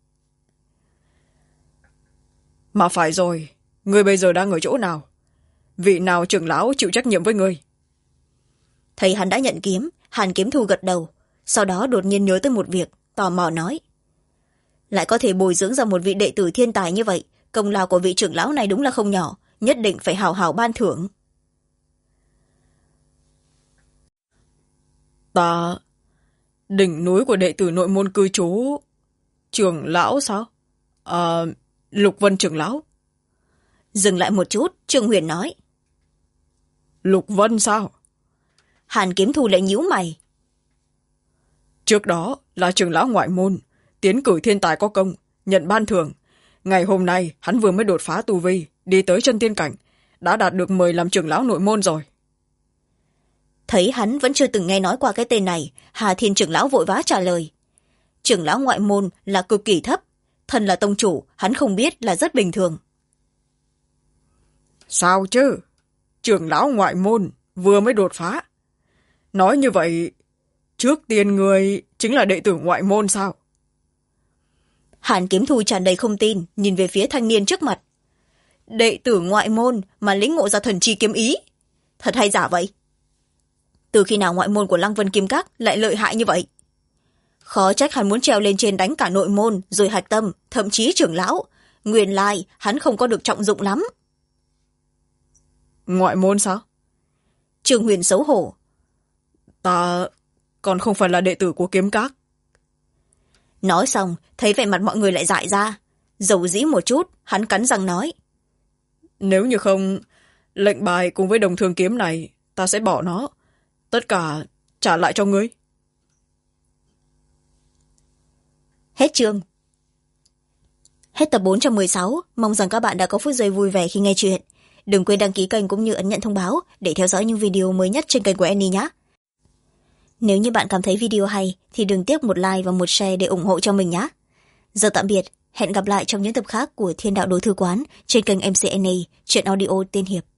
Mà phải rồi, ngươi bây giờ đang ở chỗ nào? Vị nào trưởng lão chịu trách nhiệm với ngươi? Thấy hắn đã nhận kiếm, Hàn Kiếm Thu gật đầu, sau đó đột nhiên nhớ tới một việc, tò mò nói: lại có thể bồi dưỡng ra một vị đệ tử thiên tài như vậy, công lao của vị trưởng lão này đúng là không nhỏ, nhất định phải hào hào ban thưởng. Ta... đỉnh núi của đệ tử nội môn cư trú... trưởng lão sao? Lục Vân trưởng lão. Dừng lại một chút, Trương Huyền nói: Lục Vân sao? Hàn Kiếm Thu lại nhíu mày. Trước đó là trưởng lão ngoại môn, tiến cử thiên tài có công, nhận ban thưởng. Ngày hôm nay hắn vừa mới đột phá tu vi, đi tới chân tiên cảnh, đã đạt được mời làm trưởng lão nội môn rồi. Thấy hắn vẫn chưa từng nghe nói qua cái tên này, Hà Thiên trưởng lão vội vã trả lời: trưởng lão ngoại môn là cực kỳ thấp, thân là tông chủ, hắn không biết là rất bình thường. Sao chứ? Trưởng lão ngoại môn vừa mới đột phá. Nói như vậy, trước tiên người chính là đệ tử ngoại môn sao? Hàn Kiếm Thu tràn đầy không tin, nhìn về phía thanh niên trước mặt. Đệ tử ngoại môn mà lĩnh ngộ ra thần chi kiếm ý, thật hay giả vậy? Từ khi nào ngoại môn của Lăng Vân Kim Các lại lợi hại như vậy? Khó trách hắn muốn trèo lên trên đánh cả nội môn, rồi hạch tâm, thậm chí trưởng lão. Nguyên lai hắn không có được trọng dụng lắm. Ngoại môn sao? Trương Huyền xấu hổ. Ta còn không phải là đệ tử của Kiếm Các. Nói xong, thấy vẻ mặt mọi người lại dại ra. Dầu dĩ một chút, hắn cắn răng nói: nếu như không, lệnh bài cùng với đồng thương kiếm này, ta sẽ bỏ nó. Tất cả trả lại cho ngươi. Hết chương. Hết tập 416. Mong rằng các bạn đã có phút giây vui vẻ khi nghe chuyện. Đừng quên đăng ký kênh cũng như ấn nhận thông báo để theo dõi những video mới nhất trên kênh của Annie nhé. Nếu như bạn cảm thấy video hay thì đừng tiếc một like và một share để ủng hộ cho mình nhé. Giờ tạm biệt, hẹn gặp lại trong những tập khác của Thiên Đạo Đồ Thư Quán trên kênh MC Annie, truyện audio tiên hiệp.